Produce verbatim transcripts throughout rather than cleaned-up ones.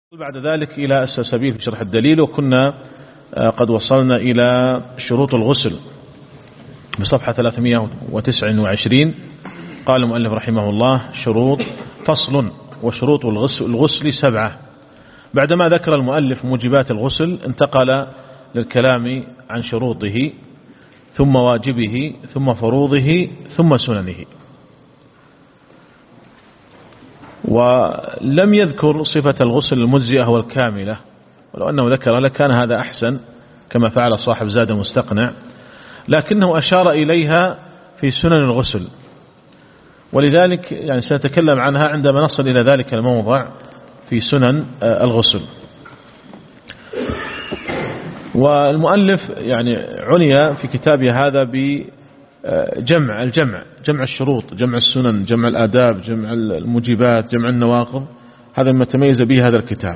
بعد ذلك إلى السلسبيل في شرح الدليل، وكنا قد وصلنا إلى شروط الغسل بصفحة ثلاثمائة وتسعة وعشرين. قال المؤلف رحمه الله: شروط فصل. وشروط الغسل, الغسل سبعة. بعدما ذكر المؤلف موجبات الغسل انتقل للكلام عن شروطه ثم واجبه ثم فروضه ثم سننه، ولم يذكر صفة الغسل المجزئة والكاملة، ولو أنه ذكر لكان هذا أحسن كما فعل صاحب زاد مستقنع، لكنه أشار إليها في سنن الغسل، ولذلك يعني سنتكلم عنها عندما نصل إلى ذلك الموضع في سنن الغسل. والمؤلف يعني عني في كتابه هذا بجمع الجمع جمع الشروط، جمع السنن، جمع الآداب، جمع الموجبات، جمع النواقض. هذا ما تميز به هذا الكتاب.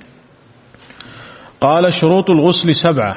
قال: شروط الغسل سبعة: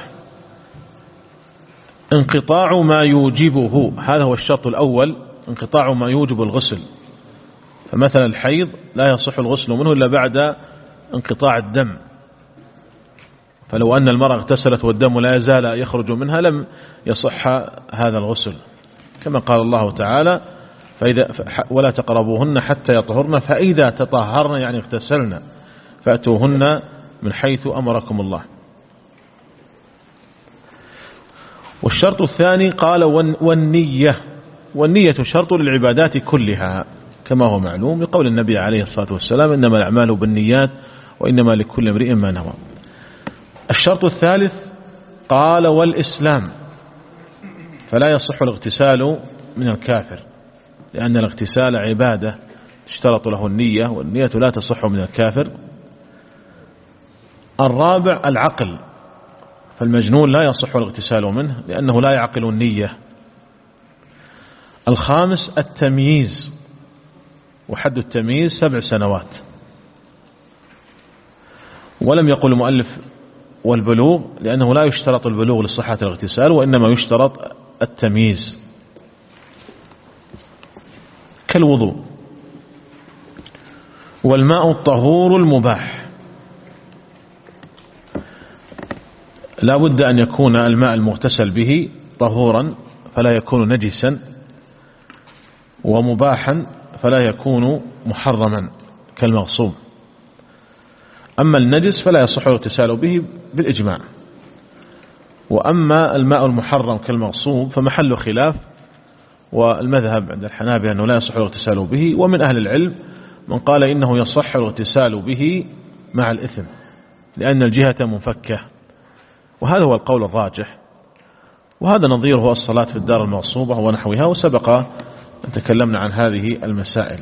انقطاع ما يوجبه، هذا هو الشرط الأول، انقطاع ما يوجب الغسل. فمثلا الحيض لا يصح الغسل منه إلا بعد انقطاع الدم، فلو أن المرأة اغتسلت والدم لا يزال يخرج منها لم يصح هذا الغسل، كما قال الله تعالى: فإذا ولا تقربوهن حتى يطهرن فإذا تطهرن يعني اغتسلن فأتوهن من حيث أمركم الله. والشرط الثاني قال: والنية. والنية شرط للعبادات كلها كما هو معلوم لقول النبي عليه الصلاة والسلام: إنما الأعمال بالنيات وإنما لكل امرئ ما نوى. الشرط الثالث قال: والإسلام، فلا يصح الاغتسال من الكافر، لأن الاغتسال عبادة تشترط له النية، والنية لا تصح من الكافر. الرابع العقل، فالمجنون لا يصح الاغتسال منه لأنه لا يعقل النية. الخامس التمييز، وحد التمييز سبع سنوات. ولم يقل المؤلف والبلوغ لأنه لا يشترط البلوغ لصحة الاغتسال، وإنما يشترط التمييز كالوضوء. والماء الطهور المباح، لا بد أن يكون الماء المغتسل به طهورا فلا يكون نجسا، ومباحا فلا يكون محرما كالمغصوب. أما النجس فلا يصح الاغتسال به بالإجماع، وأما الماء المحرم كالمغصوب فمحل خلاف، والمذهب عند الحنابلة أنه لا يصح الاغتسال به، ومن أهل العلم من قال إنه يصح الاغتسال به مع الإثم لأن الجهة منفكة، وهذا هو القول الراجح. وهذا نظيره الصلاة في الدار المغصوبة ونحوها، وسبق أن تكلمنا عن هذه المسائل.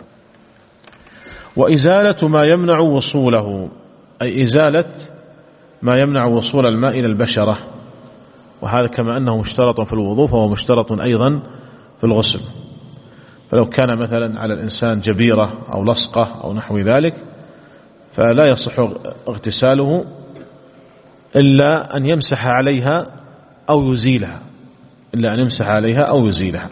وإزالة ما يمنع وصوله، أي إزالة ما يمنع وصول الماء إلى البشرة، وهذا كما أنه مشترط في الوضوء فهو مشترط أيضا في الغسل. فلو كان مثلا على الإنسان جبيرة أو لصقة أو نحو ذلك فلا يصح اغتساله إلا أن يمسح عليها أو يزيلها إلا أن يمسح عليها أو يزيلها.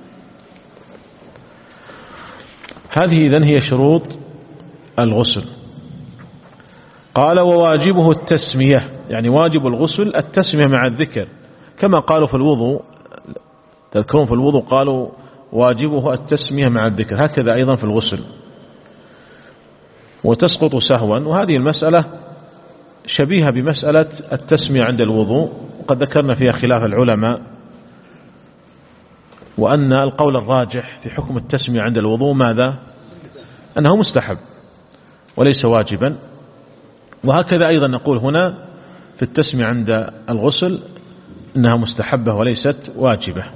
هذه إذن هي شروط الغسل. قال: وواجبه التسمية، يعني واجب الغسل التسمية مع الذكر، كما قالوا في الوضوء. تذكرون في الوضوء قالوا واجبه التسمية مع الذكر، هكذا أيضا في الغسل. وتسقط سهوا، وهذه المسألة شبيهة بمسألة التسمية عند الوضوء، وقد ذكرنا فيها خلاف العلماء، وأن القول الراجح في حكم التسمية عند الوضوء ماذا؟ أنه مستحب وليس واجبا. وهكذا أيضا نقول هنا في التسمية عند الغسل إنها مستحبة وليست واجبة.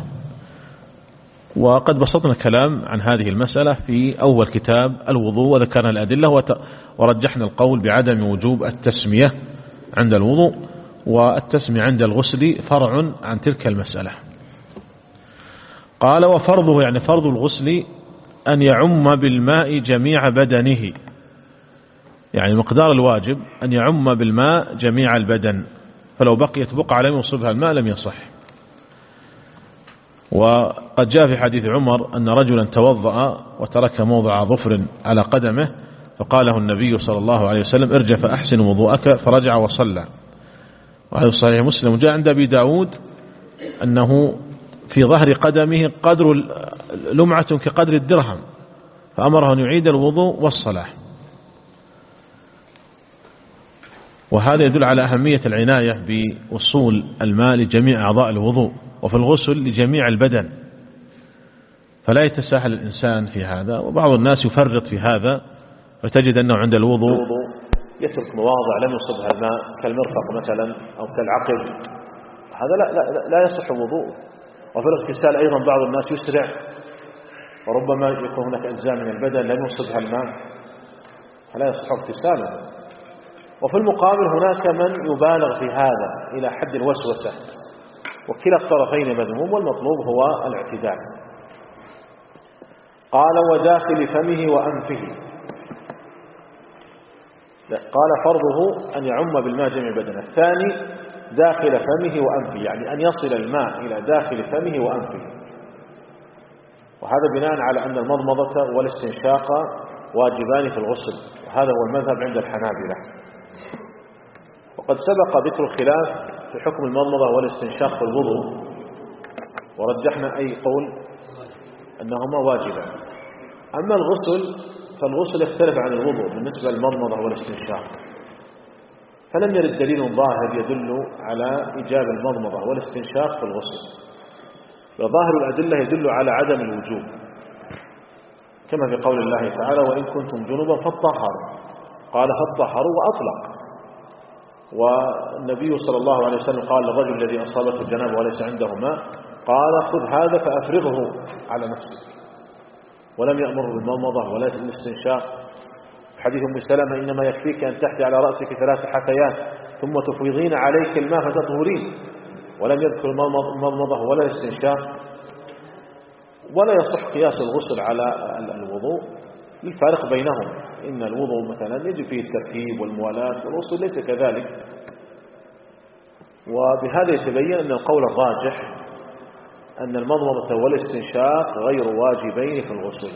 وقد بسطنا الكلام عن هذه المسألة في أول كتاب الوضوء، وذكرنا الأدلة ورجحنا القول بعدم وجوب التسمية عند الوضوء، والتسمية عند الغسل فرع عن تلك المسألة. قال: وفرضه، يعني فرض الغسل أن يعم بالماء جميع بدنه، يعني مقدار الواجب أن يعم بالماء جميع البدن، فلو بقيت بقعة لم يصبها الماء لم يصح. وقد جاء في حديث عمر أن رجلا توضأ وترك موضع ظفر على قدمه فقاله النبي صلى الله عليه وسلم: ارجع فأحسن وضوءك، فرجع وصلى. وهذا صحيح مسلم. وجاء عند أبي داود أنه في ظهر قدمه قدر لمعة كقدر الدرهم، فأمره أن يعيد الوضوء والصلاة. وهذا يدل على أهمية العناية بوصول الماء لجميع أعضاء الوضوء، وفي الغسل لجميع البدن، فلا يتساهل الإنسان في هذا. وبعض الناس يفرط في هذا، فتجد أنه عند الوضوء يترك مواضع لم يصبها الماء كالمرفق مثلا أو كالعقل، هذا لا, لا, لا يصح وضوءه. وفي الاغتسال أيضا بعض الناس يسرع، وربما يكون هناك أجزاء من البدن لم يصبها الماء فلا يصح اغتساله. وفي المقابل هناك من يبالغ في هذا إلى حد الوسوسة، وكلا الطرفين مذموم، والمطلوب هو الاعتدال. قال: وداخل فمه وأنفه. قال: فرضه أن يعم بالماء جميع بدنه. الثاني داخل فمه وأنفه، يعني أن يصل الماء إلى داخل فمه وأنفه. وهذا بناء على أن المضمضة والاستنشاق واجبان في الغسل، وهذا هو المذهب عند الحنابلة. وقد سبق ذكر الخلاف في حكم المضمضة والاستنشاق في الوضوء، ورجحنا أي قول أنهما واجبان. أما الغسل فالغسل يختلف عن الوضوء بالنسبة للمضمضة والاستنشاق، فلم يرد دليل ظاهر يدل على إيجاب المضمضة والاستنشاق في الغسل. وظاهر الأدلة يدل على عدم الوجوب، كما في قول الله تعالى: وإن كنتم جنبا فاطهروا. قال: فاطهروا وأطلق. والنبي صلى الله عليه وسلم قال للرجل الذي أصابته الجنابة وليس عنده ماء: قال: خذ هذا فأفرغه على نفسك. ولم يأمره بالمضمضة ولا بالاستنشاق. حديث أم سلمة: إنما يكفيك أن تحثي على رأسك ثلاث حثيات ثم تفيضين عليك الماء فتطهرين. ولم يذكر المضمضة ولا الاستنشاق. ولا يصح قياس الغسل على الوضوء للفارق بينهم، إن الوضوء مثلا يجب فيه الترتيب والموالاة، والغسل ليس كذلك. وبهذا يتبين أن القول الراجح أن المضمضة والاستنشاق غير واجبين في الغسل.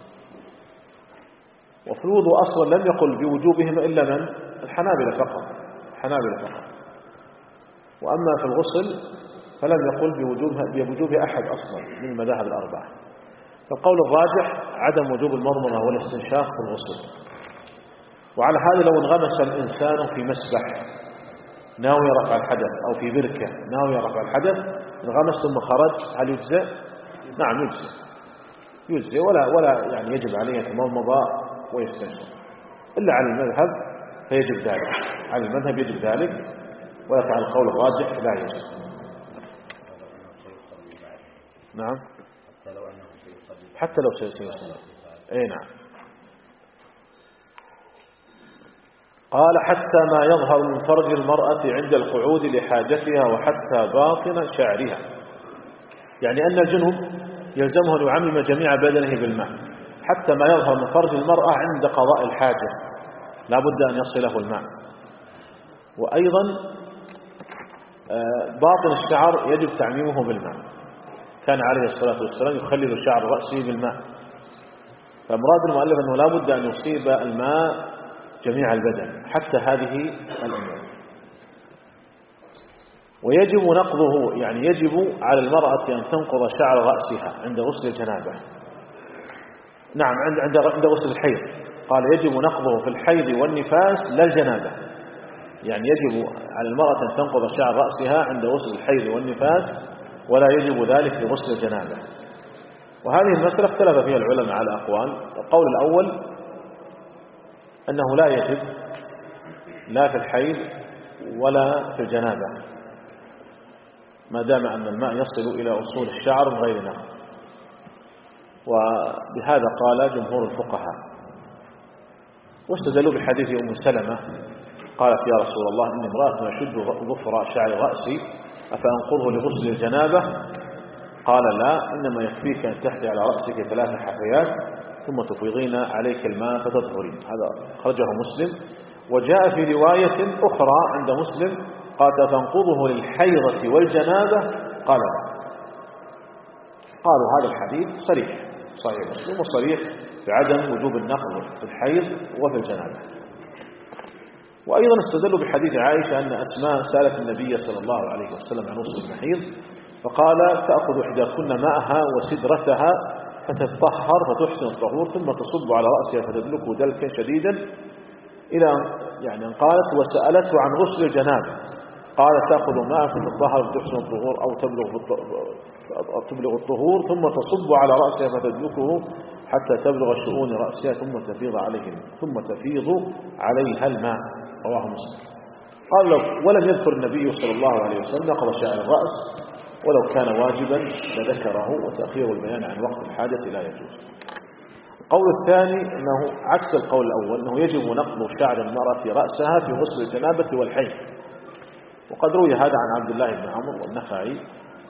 وفي الوضوء أصلا لم يقل بوجوبهما إلا من الحنابلة فقط الحنابلة فقط وأما في الغسل فلم يقل بوجوبها بوجوبها أحد أصلا من المذاهب الأربعة. فالقول الراجح عدم وجوب المضمضة والاستنشاق في الغسل. وعلى هذا لو انغمس الإنسان في مسبح ناوي رفع الحدث أو في بركة ناوي رفع الحدث، انغمس ثم خرج، هل يجزئ؟ نعم يجزئ يجزئ ولا ولا يعني يجب عليه يتمضمض ويستنشق، إلا على المذهب فيجب ذلك، على المذهب يجب ذلك، ولكن على القول الراجح لا يجب. نعم حتى لو سيصلي. اي نعم. قال: حتى ما يظهر من فرج المرأة عند القعود لحاجتها وحتى باطن شعرها، يعني أن الجنوب يلزمه أن يعمم جميع بدنه بالماء، حتى ما يظهر من فرج المرأة عند قضاء الحاجة لا بد أن يصله الماء. وأيضا باطن الشعر يجب تعميمه بالماء، كان عليه الصلاة والسلام يخلل شعر رأسه بالماء. فمراد المؤلف أنه لا بد أن يصيب الماء جميع البدن حتى هذه الأمور. ويجب نقضه، يعني يجب على المرأة أن تنقض شعر رأسها عند غسل الجنابة. نعم عند عند عند غسل الحيض، قال يجب نقضه في الحيض والنفاس لا الجنابة، يعني يجب على المرأة أن تنقض شعر رأسها عند غسل الحيض والنفاس، ولا يجب ذلك في غسل الجنابة. وهذه المسألة اختلف فيها العلماء على أقوال. القول الأول أنه لا يجب لا في الحيض ولا في الجنابة ما دام أن الماء يصل إلى أصول الشعر من غير نقض، وبهذا قال جمهور الفقهاء. واستدلوا بحديث أم سلمة قالت: يا رسول الله إني امرأة أشد ظفر شعر رأسي أفأنقضه لغسل الجنابة؟ قال: لا، إنما يكفيك أن تحثي على رأسك ثلاث حثيات ثم تفيضين عليك الماء فتطهرين. هذا خرجه مسلم. وجاء في رواية أخرى عند مسلم قال: تنقضه للحيضة والجنابة؟ قال: لا. قالوا هذا الحديث صريح صحيح مسلم وصريح بعدم وجوب النقض في الحيض وفي الجنابة. وأيضا استدلوا بحديث عائشة أن أسماء سألت النبي صلى الله عليه وسلم عن غسل المحيض فقال تأخذ إحداكن ماءها وسدرتها فتتطهر فتحسن الطهور ثم تصب على رأسها فتدلكه دلكا شديدا إلى يعني أن قالت وسألته عن غسل الجنابة قال تأخذ ماء فتتطهر فتحسن الطهور أو تبلغ تبلغ الطهور ثم تصب على رأسها فتدلكه حتى تبلغ شؤون رأسها ثم تفيض عليه ثم تفيض عليها الماء. رواه مسلم. قال لو ولم يذكر النبي صلى الله عليه وسلم نقض شعر الرأس ولو كان واجبا لذكره وتأخير البيان عن وقت الحاجة لا يجوز. القول الثاني أنه عكس القول الأول أنه يجب نقض شعر المرأة في رأسها في غسل الجنابة والحيض. وقد روي هذا عن عبد الله بن عمرو والنخعي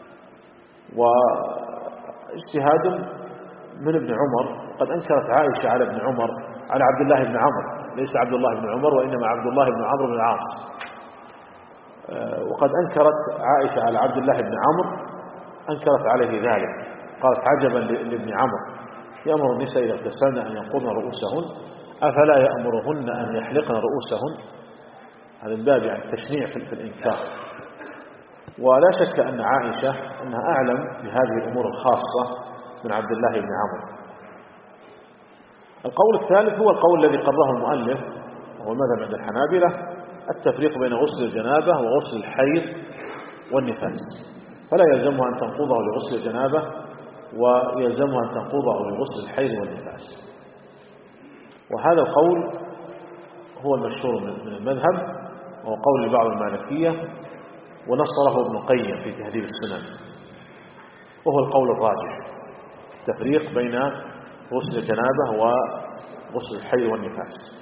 واجتهاد من ابن عمر. قد أنكرت عائشة على ابن عمر على عبد الله بن عمرو ليس عبد الله بن عمر وإنما عبد الله بن عمرو بن العاص. وقد أنكرت عائشة على عبد الله بن عمرو أنكرت عليه ذلك قالت عجبا لابن عمرو يأمر النساء إذا اغتسلن أن ينقضن رؤوسهن أفلا يأمرهن أن يحلقن رؤوسهن. هذا من باب يعني التشنيع في الإنكار. ولا شك أن عائشة أنها أعلم بهذه الأمور الخاصة من عبد الله بن عمرو. القول الثالث هو القول الذي قرره المؤلف وهو المذهب عند الحنابلة التفريق بين غسل الجنابة وغسل الحيض والنفاس فلا يلزمها أن تنقضه لغسل الجنابة ويلزمها أن تنقضه لغسل الحيض والنفاس. وهذا القول هو المشهور من المذهب وهو قول لبعض المالكية ونصره ابن القيم في تهذيب السنن وهو القول الراجح التفريق بين غسل الجنابة وغسل الحيض والنفاس.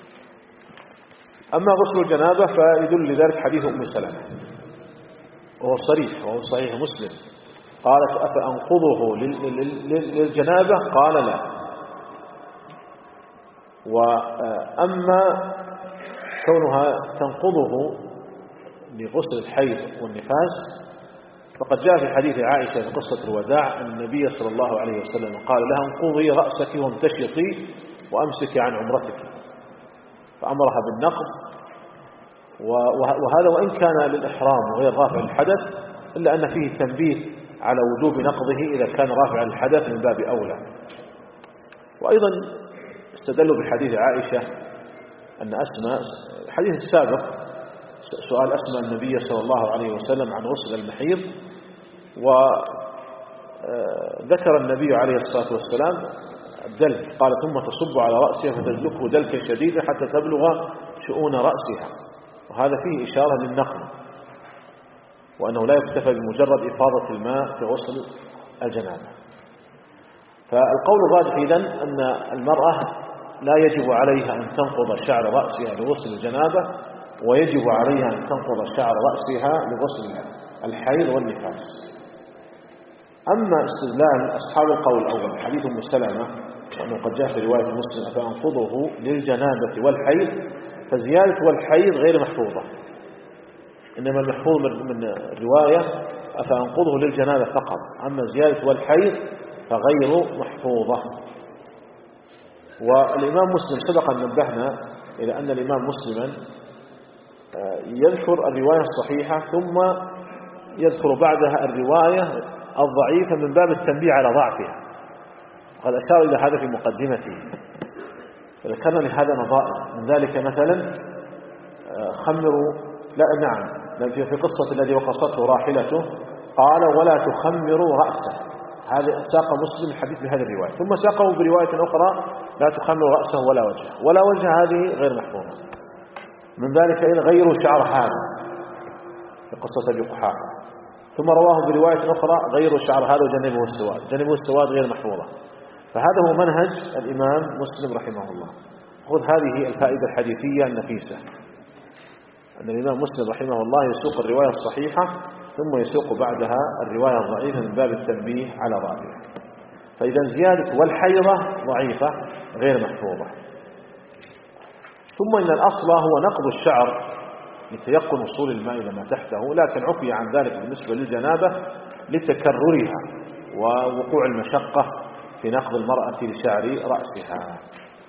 أما غسل الجنابة فيدل لذلك حديث أم سلمة وهو صريح وهو صحيح مسلم قالت أفأنقضه للجنابة قال لا. وأما كونها تنقضه لغسل الحيض والنفاس فقد جاء في حديث عائشة في قصة الوداع أن النبي صلى الله عليه وسلم قال لها انقضي رأسك وامتشطي وأمسكي عن عمرتك فأمرها بالنقض. وهذا وإن كان للإحرام وغير رافع الحدث إلا أن فيه تنبيه على وجوب نقضه إذا كان رافع الحدث من باب أولى. وأيضا استدلوا بحديث عائشة أن أسماء الحديث السابق سؤال أسماء النبي صلى الله عليه وسلم عن غسل المحيض وذكر النبي عليه الصلاة والسلام الدلك قال ثم تصب على رأسها فتدلكه دلكا شديدا حتى تبلغ شؤون رأسها وهذا فيه إشارة للنقض وأنه لا يكتفى بمجرد إفاضة الماء في غسل الجنابة. فالقول الراجح إذن أن المرأة لا يجب عليها أن تنقض شعر رأسها لغسل الجنابة ويجب عليها أن تنقض شعر رأسها لغسل الحيض والنفاس. أما استدلال أصحاب القول الأول حديث أم سلمة وأنه قد جاء في رواية مسلم فأنقضه للجنابة والحيض فزيادة والحيض غير محفوظة إنما المحفوظ من الرواية فأنقضه للجنابة فقط أما زيادة والحيض فغير محفوظة. والإمام مسلم سبق أن نبهنا إلى أن الإمام مسلما يذكر الرواية الصحيحة ثم يذكر بعدها الرواية الضعيفة من باب التنبيه على ضعفها وقد أشار إلى هذا في مقدمته. فذكرنا لهذا نظائر من ذلك مثلا خمروا لا نعم في قصة الذي وقصته راحلته قال ولا تخمروا رأسه هذا ساق مسلم الحديث بهذه الرواية ثم ساقه برواية أخرى لا تخمروا رأسه ولا وجهه ولا وجه هذه غير محفوظة. من ذلك إذا غيروا شعر هذا في قصة أبي قحافة ثم رواه برواية أخرى غيروا شعر هذا وجنبه السواد جنبه السواد غير محفوظة. فهذا هو منهج الإمام مسلم رحمه الله. خذ هذه الفائدة الحديثية النفيسة أن الإمام مسلم رحمه الله يسوق الرواية الصحيحة ثم يسوق بعدها الرواية الضعيفة من باب التنبيه على ضعفها. فإذا زيادة والحيضة ضعيفة غير محفوظة. ثم إن الأصل هو نقض الشعر لتيقن وصول الماء إلى ما تحته لكن عفي عن ذلك بالنسبة للجنابة لتكررها ووقوع المشقة في نقض المرأة لشعر رأسها.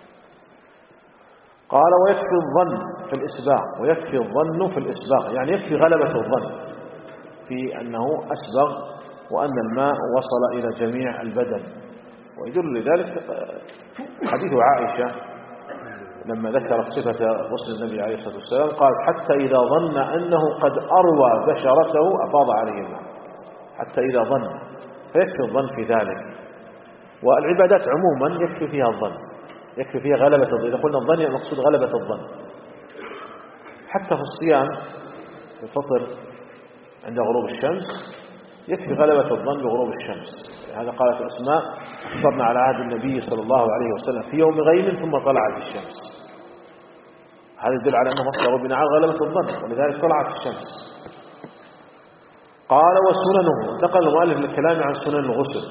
قال ويكفي الظن في الإسباغ، ويكفي الظن في الإسباغ يعني يكفي غلبة الظن في أنه أسبغ وأن الماء وصل إلى جميع البدن. ويدل لذلك حديث عائشة لما ذكرت صفة غسل النبي عليه الصلاة والسلام قال حتى إذا ظن أنه قد أروى بشرته أفاض عليه الماء، حتى إذا ظن، فيكفي الظن في ذلك. والعبادات عموما يكفي فيها الظن، يكفي فيها غلبة الظن. إذا قلنا الظن المقصود غلبة الظن. حتى في الصيام في الفطر عند غروب الشمس يكفي غلبة الظن بغروب الشمس. هذا قالت أسماء أفطرنا على عهد النبي صلى الله عليه وسلم في يوم غيم ثم طلعت الشمس. هذا يدل على أنه أفطروا بناء على غلبة الظن ولذلك طلعت الشمس. قال وسننه، انتقل المؤلف للكلام عن سنن الغسل.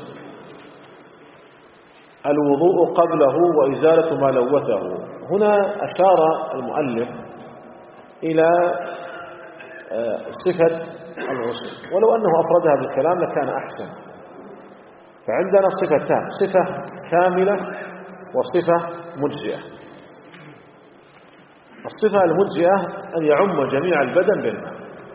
الوضوء قبله وإزالة ما لوثه. هنا أشار المؤلف إلى صفة الغسل، ولو أنه أفردها بالكلام لكان أحسن. فعندنا صفتان، صفة كاملة وصفة مجزئة. الصفة المجزئة أن يعم جميع البدن بالماء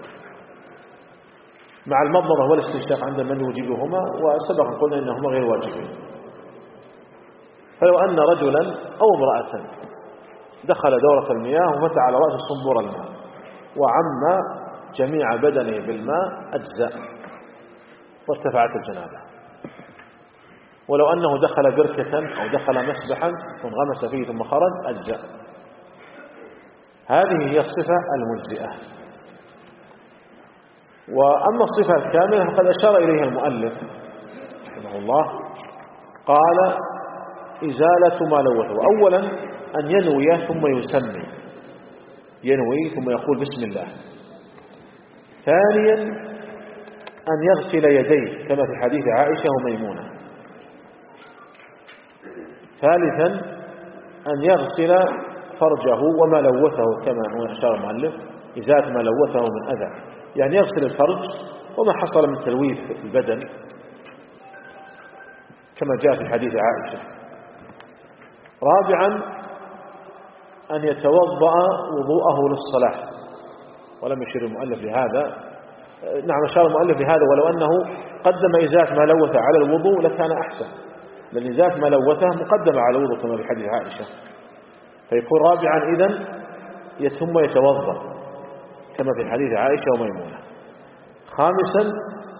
مع المضمضة والاستنشاق عند من يوجبهما، وسبق قلنا إنهما غير واجبين. فلو أن رجلا أو امرأة دخل دورة المياه وفتح على رأس صنبور الماء وعم جميع بدنه بالماء أجزاء وارتفعت الجنابة. ولو أنه دخل بركة أو دخل مسبحا وانغمس فيه ثم خرج أجزاء. هذه هي الصفة المجزئة. وأما الصفة الكاملة فقد أشار إليها المؤلف رحمه الله. قال إزالة ما لوثه. أولا أن ينوي ثم يسمي، ينوي ثم يقول بسم الله. ثانيا أن يغسل يديه كما في حديث عائشة وميمونة. ثالثا أن يغسل فرجه وما لوثه كما هو أشار المؤلف، إزالة ما لوثه من أذى، يعني يغسل الفرج وما حصل من تلويث في البدن كما جاء في حديث عائشة. رابعا أن يتوضأ وضوءه للصلاة، ولم يشير المؤلف لهذا. نعم أشار المؤلف لهذا، ولو أنه قدم إزالة ما لوث على الوضوء لكان أحسن، لأن إزالة ما لوثه مقدمة على الوضوء كما في حديث عائشة. فيكون رابعا إذن ثم يتوضأ كما في حديث عائشة وميمونة. خامسا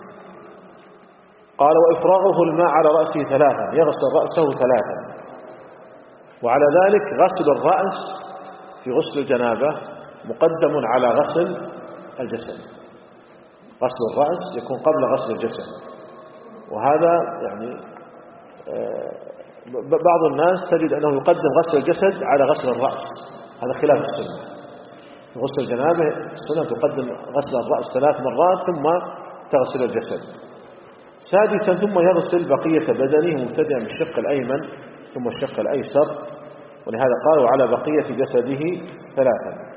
قال وإفراغه الماء على رأسه ثلاثا، يغسل رأسه ثلاثا. وعلى ذلك غسل الرأس في غسل الجنابة مقدم على غسل الجسد. غسل الرأس يكون قبل غسل الجسد، وهذا يعني بعض الناس تجد أنه يقدم غسل الجسد على غسل الرأس، هذا خلاف السنة. في غسل الجنابة السنة تقدم غسل الرأس ثلاث مرات ثم تغسل الجسد. سادسا ثم يغسل بقية بدنه مبتدئا بالشق الأيمن ثم الشق الأيسر، ولهذا قالوا على بقية جسده ثلاثا.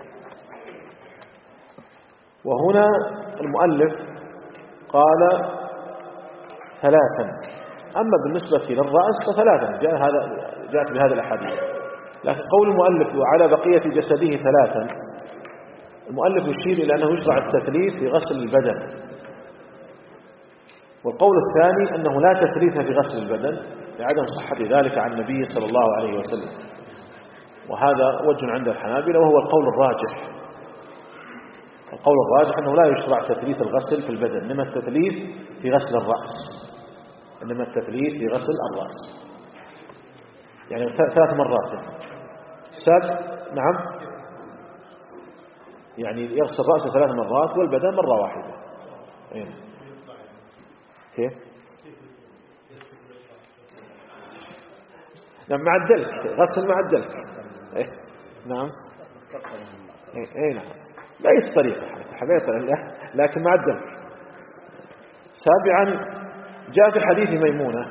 وهنا المؤلف قال ثلاثا، أما بالنسبة للرأس فثلاثا جاء هذا جاءت بهذا الأحاديث. لكن قول المؤلف وعلى بقية جسده ثلاثا، المؤلف يشير إلى أنه يشرع التثليث في غسل البدن. والقول الثاني أنه لا تثليث في غسل البدن لعدم صحة ذلك عن النبي صلى الله عليه وسلم، وهذا وجه عند الحنابلة وهو القول الراجح. القول الراجح أنه لا يشرع تثليث الغسل في البدن، إنما التثليث في غسل الرأس، إنما التثليث في غسل الرأس يعني ثلاث مرات. ساد نعم يعني يغسل رأسه ثلاث مرات والبدن مرة واحدة. أين كيف؟ نعم مع الدلك، غسل مع الدلك. إيه؟ نعم اي إيه نعم ليس طريقة حقيقة لكن مع الدلك. سابعا جاء في حديث ميمونة،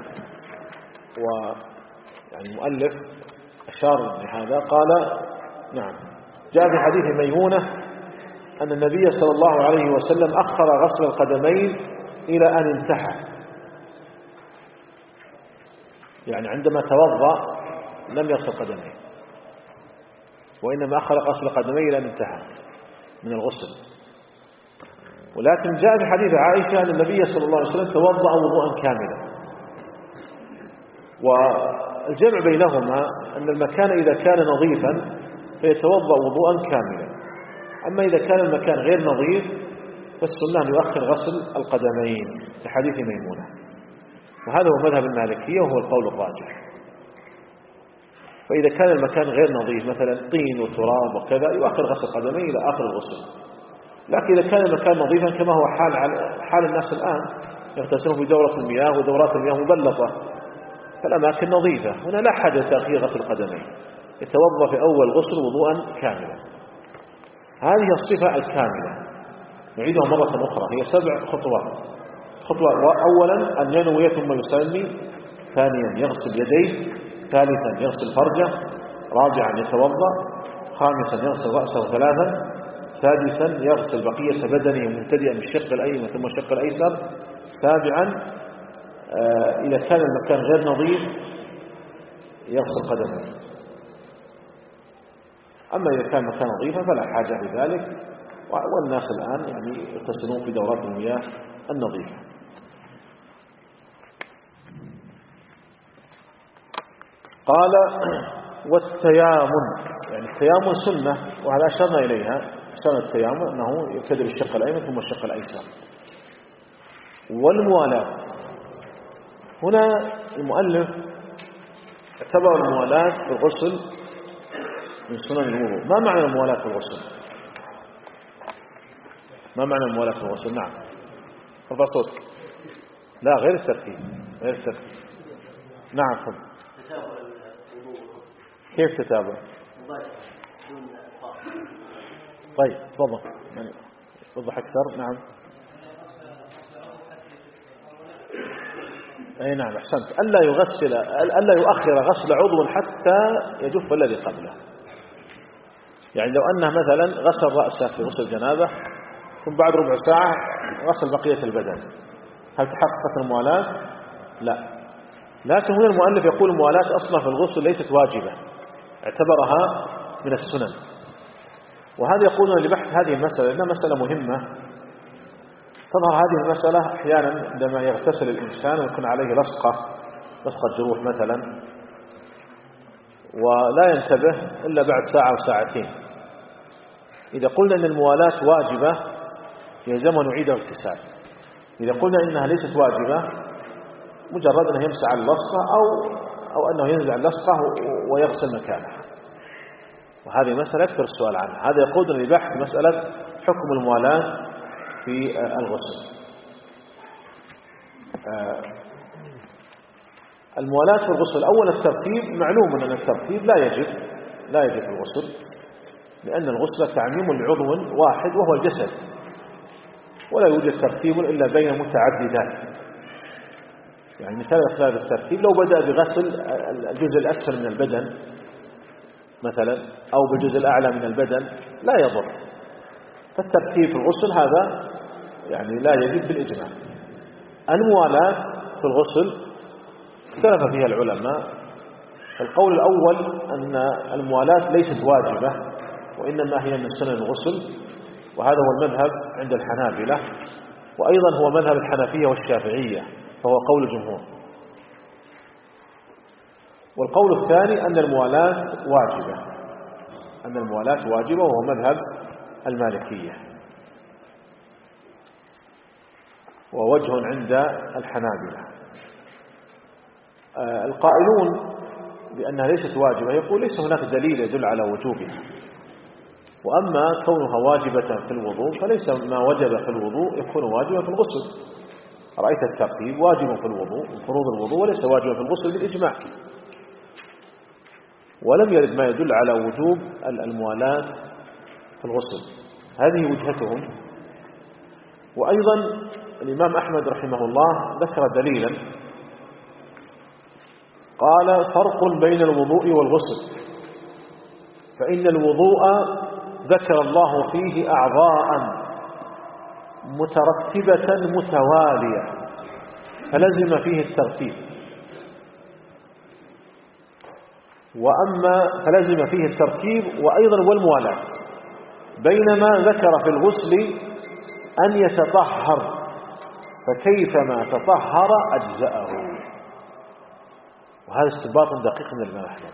ويعني المؤلف أشار لهذا قال نعم جاء في حديث ميمونة أن النبي صلى الله عليه وسلم أخر غسل القدمين إلى أن انتحى، يعني عندما توضأ لم يغسل قدميه، وإنما أخر غسل قدميه إلى أن انتهى من الغسل. ولكن جاء في حديث عائشة أن النبي صلى الله عليه وسلم توضأ وضوءا كاملا، والجمع بينهما أن المكان إذا كان نظيفا فيتوضأ وضوءا كاملا، أما إذا كان المكان غير نظيف فالسنة أن يؤخر غسل القدمين في حديث ميمونة، وهذا هو مذهب المالكية وهو القول الراجح. فإذا كان المكان غير نظيف مثلا طين وتراب وكذا يؤخر غسل القدمين إلى آخر الغسل. لكن إذا كان المكان نظيفا كما هو حال حال الناس الآن يغتسلون في دورة المياه ودورات المياه مبلطة، فالأماكن نظيفة، هنا لا حاجة لتأخير غسل القدمين، يتوضأ في أول غسل وضوءا كاملا. هذه الصفة الكاملة نعيدها مرة أخرى، هي سبع خطوات. خطوة أولا أن ينوي ثم يسمي، ثانيا يغسل يديه، ثالثا يغسل فرجه، رابعا يتوضأ، خامسا يغسل رأسه ثلاثا، سادسا يغسل بقية بدنه مبتدئا بالشق الأيمن ثم الشق الأيسر، سابعا آه إذا كان المكان غير نظيف يغسل قدمه. أما إذا كان المكان نظيفا فلا حاجة لذلك، والناس الآن يعني يغتسلون في دورات المياه النظيفة. قال والتيامن، يعني التيامن سنة، وهذا أشرنا إليها. سنة التيامن أنه يبتدئ بالشق الأيمن ثم الشق الأيسر. والموالاة، هنا المؤلف اعتبر الموالاة في الغسل من سنن الوضوء. ما معنى الموالاة في الغسل؟ ما معنى الموالاة في الغسل؟ نعم، ارفع صوتك. لا، غير الترتيب، غير الترتيب. نعم، خذ. كيف تتابع؟ طيب تفضل، يعني توضح أكثر. نعم، أي نعم، أحسنت. ألا يغسل، ألا يؤخر غسل عضو حتى يجف الذي قبله. يعني لو أنه مثلا غسل رأسه في غسل جنابه ثم بعد ربع ساعة غسل بقية البدن، هل تحققت الموالاة؟ لا. لكن هنا المؤلف يقول الموالاة أصلا في الغسل ليست واجبة، اعتبرها من السنن. وهذا يقولون لبحث هذه المسألة لأنها مسألة مهمة. تظهر هذه المسألة أحيانا عندما يغتسل الإنسان ويكون عليه لصقة لصقة جروح مثلا، ولا ينتبه إلا بعد ساعة أو ساعتين. إذا قلنا أن الموالاة واجبة يلزمه نعيد الاغتسال. إذا قلنا إنها ليست واجبة مجرد أنه يمسح اللصقة أو أو أنه ينزع اللصقة ويغسل مكانها. وهذه مسألة أكثر السؤال عنها. هذا يقودنا لبحث مسألة حكم الموالاة في الغسل. الموالاة في الغسل، أول الترتيب، معلوم أن الترتيب لا يجب لا يجب في الغسل، لأن الغسل تعميم لعضو واحد وهو الجسد، ولا يوجد ترتيب إلا بين متعددات. يعني مثال أسباب الترتيب لو بدأ بغسل الجزء الأسفل من البدن مثلا أو بالجزء الأعلى من البدن لا يضر. فالترتيب في الغسل هذا يعني لا يجب بالإجماع. الموالاة في الغسل اختلف فيها العلماء. القول الأول أن الموالاة ليست واجبة وإنما هي من سنن الغسل، وهذا هو المذهب عند الحنابلة، وأيضا هو مذهب الحنفية والشافعية، فهو قول الجمهور. والقول الثاني أن الموالاة واجبة أن الموالاة واجبة وهو مذهب المالكية، ووجه عند الحنابلة. القائلون بأنها ليست واجبة يقول ليس هناك دليل يدل على وجوبها، وأما كونها واجبة في الوضوء فليس ما وجب في الوضوء يكون واجبا في الغسل. رأيت الترتيب واجب في الوضوء من فروض الوضوء وليس واجبا في الغسل بالإجماع، ولم يرد ما يدل على وجوب الموالاة في الغسل. هذه وجهتهم. وأيضا الإمام أحمد رحمه الله ذكر دليلا، قال فرق بين الوضوء والغسل، فإن الوضوء ذكر الله فيه أعضاء مترتبة متوالية فلزم فيه الترتيب، وأما فلزم فيه الترتيب وأيضا والموالاة، بينما ذكر في الغسل أن يتطهر، فكيفما تطهر أجزأه. وهذا استنباط دقيق من الإمام أحمد،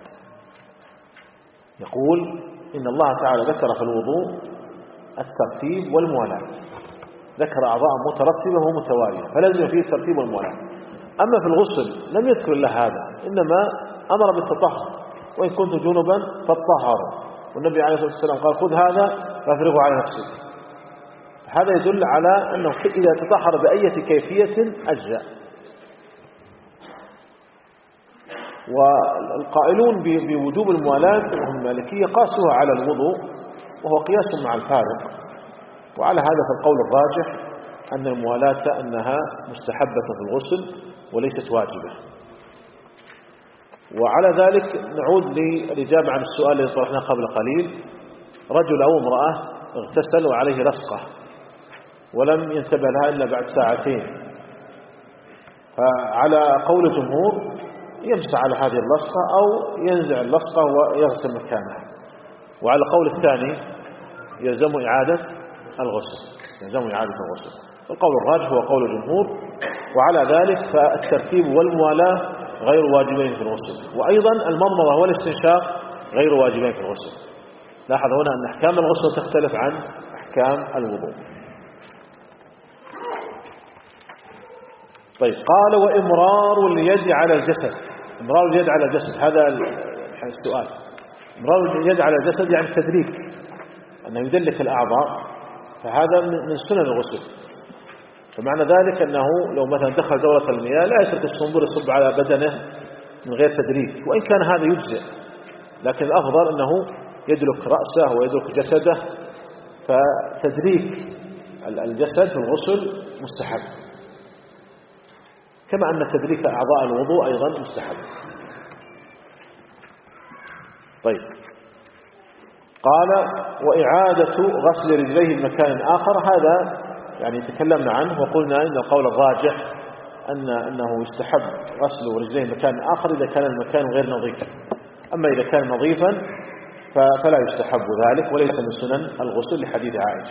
يقول إن الله تعالى ذكر في الوضوء الترتيب والموالاة، ذكر أعضاء مترتبة ومتوالية فلازم فيه الترتيب والموالاة. أما في الغسل لم يذكر إلا هذا، إنما أمر بالتطهر، وإن كنت جنبا فاتطهروا، والنبي عليه الصلاة والسلام قال خذ هذا فافرغه على نفسك. هذا يدل على أنه إذا تطهر بأية كيفية أجزأ. والقائلون بوجوب الموالاة وهم المالكية قاسوها على الوضوء، وهو قياس مع الفارق، وعلى هذا فالقول الراجح أن الموالاة أنها مستحبة في الغسل وليست واجبة. وعلى ذلك نعود للإجابة عن السؤال الذي طرحناه قبل قليل: رجل أو امرأة اغتسل وعليه لصقة ولم ينتبه لها إلا بعد ساعتين، فعلى قول الجمهور يمسح على هذه اللصقة أو ينزع اللصقة ويغسل مكانها. وعلى القول الثاني يلزم إعادة الغسل، يلزم إعادة الغسل. القول الراجح هو قول الجمهور، وعلى ذلك فالترتيب والموالاة غير واجبين في الغسل، وأيضا المضمضة والاستنشاق غير واجبين في الغسل. لاحظ هنا أن أحكام الغسل تختلف عن أحكام الوضوء. طيب، قال وإمرار اليد على الجسد. إمرار اليد على الجسد هذا السؤال. إمرار اليد على الجسد يعني التدريك، أنه يدلك الأعضاء، فهذا من سنن الغسل. فمعنى ذلك أنه لو مثلا دخل دورة المياه لا يترك الصنبور يصب على بدنه من غير تدريك، وإن كان هذا يجزئ، لكن الأفضل أنه يدلك رأسه ويدلك جسده، فتدريك الجسد في الغسل مستحب، كما أن تدريك أعضاء الوضوء أيضا مستحب. طيب، قال وإعادة غسل رجليه بمكان آخر. هذا يعني تكلمنا عنه وقلنا إن القول الراجح أن أنه يستحب غسل رجليه مكان آخر إذا كان المكان غير نظيف، أما إذا كان نظيفا فلا يستحب ذلك، وليس من سنن الغسل لحديث عائشة.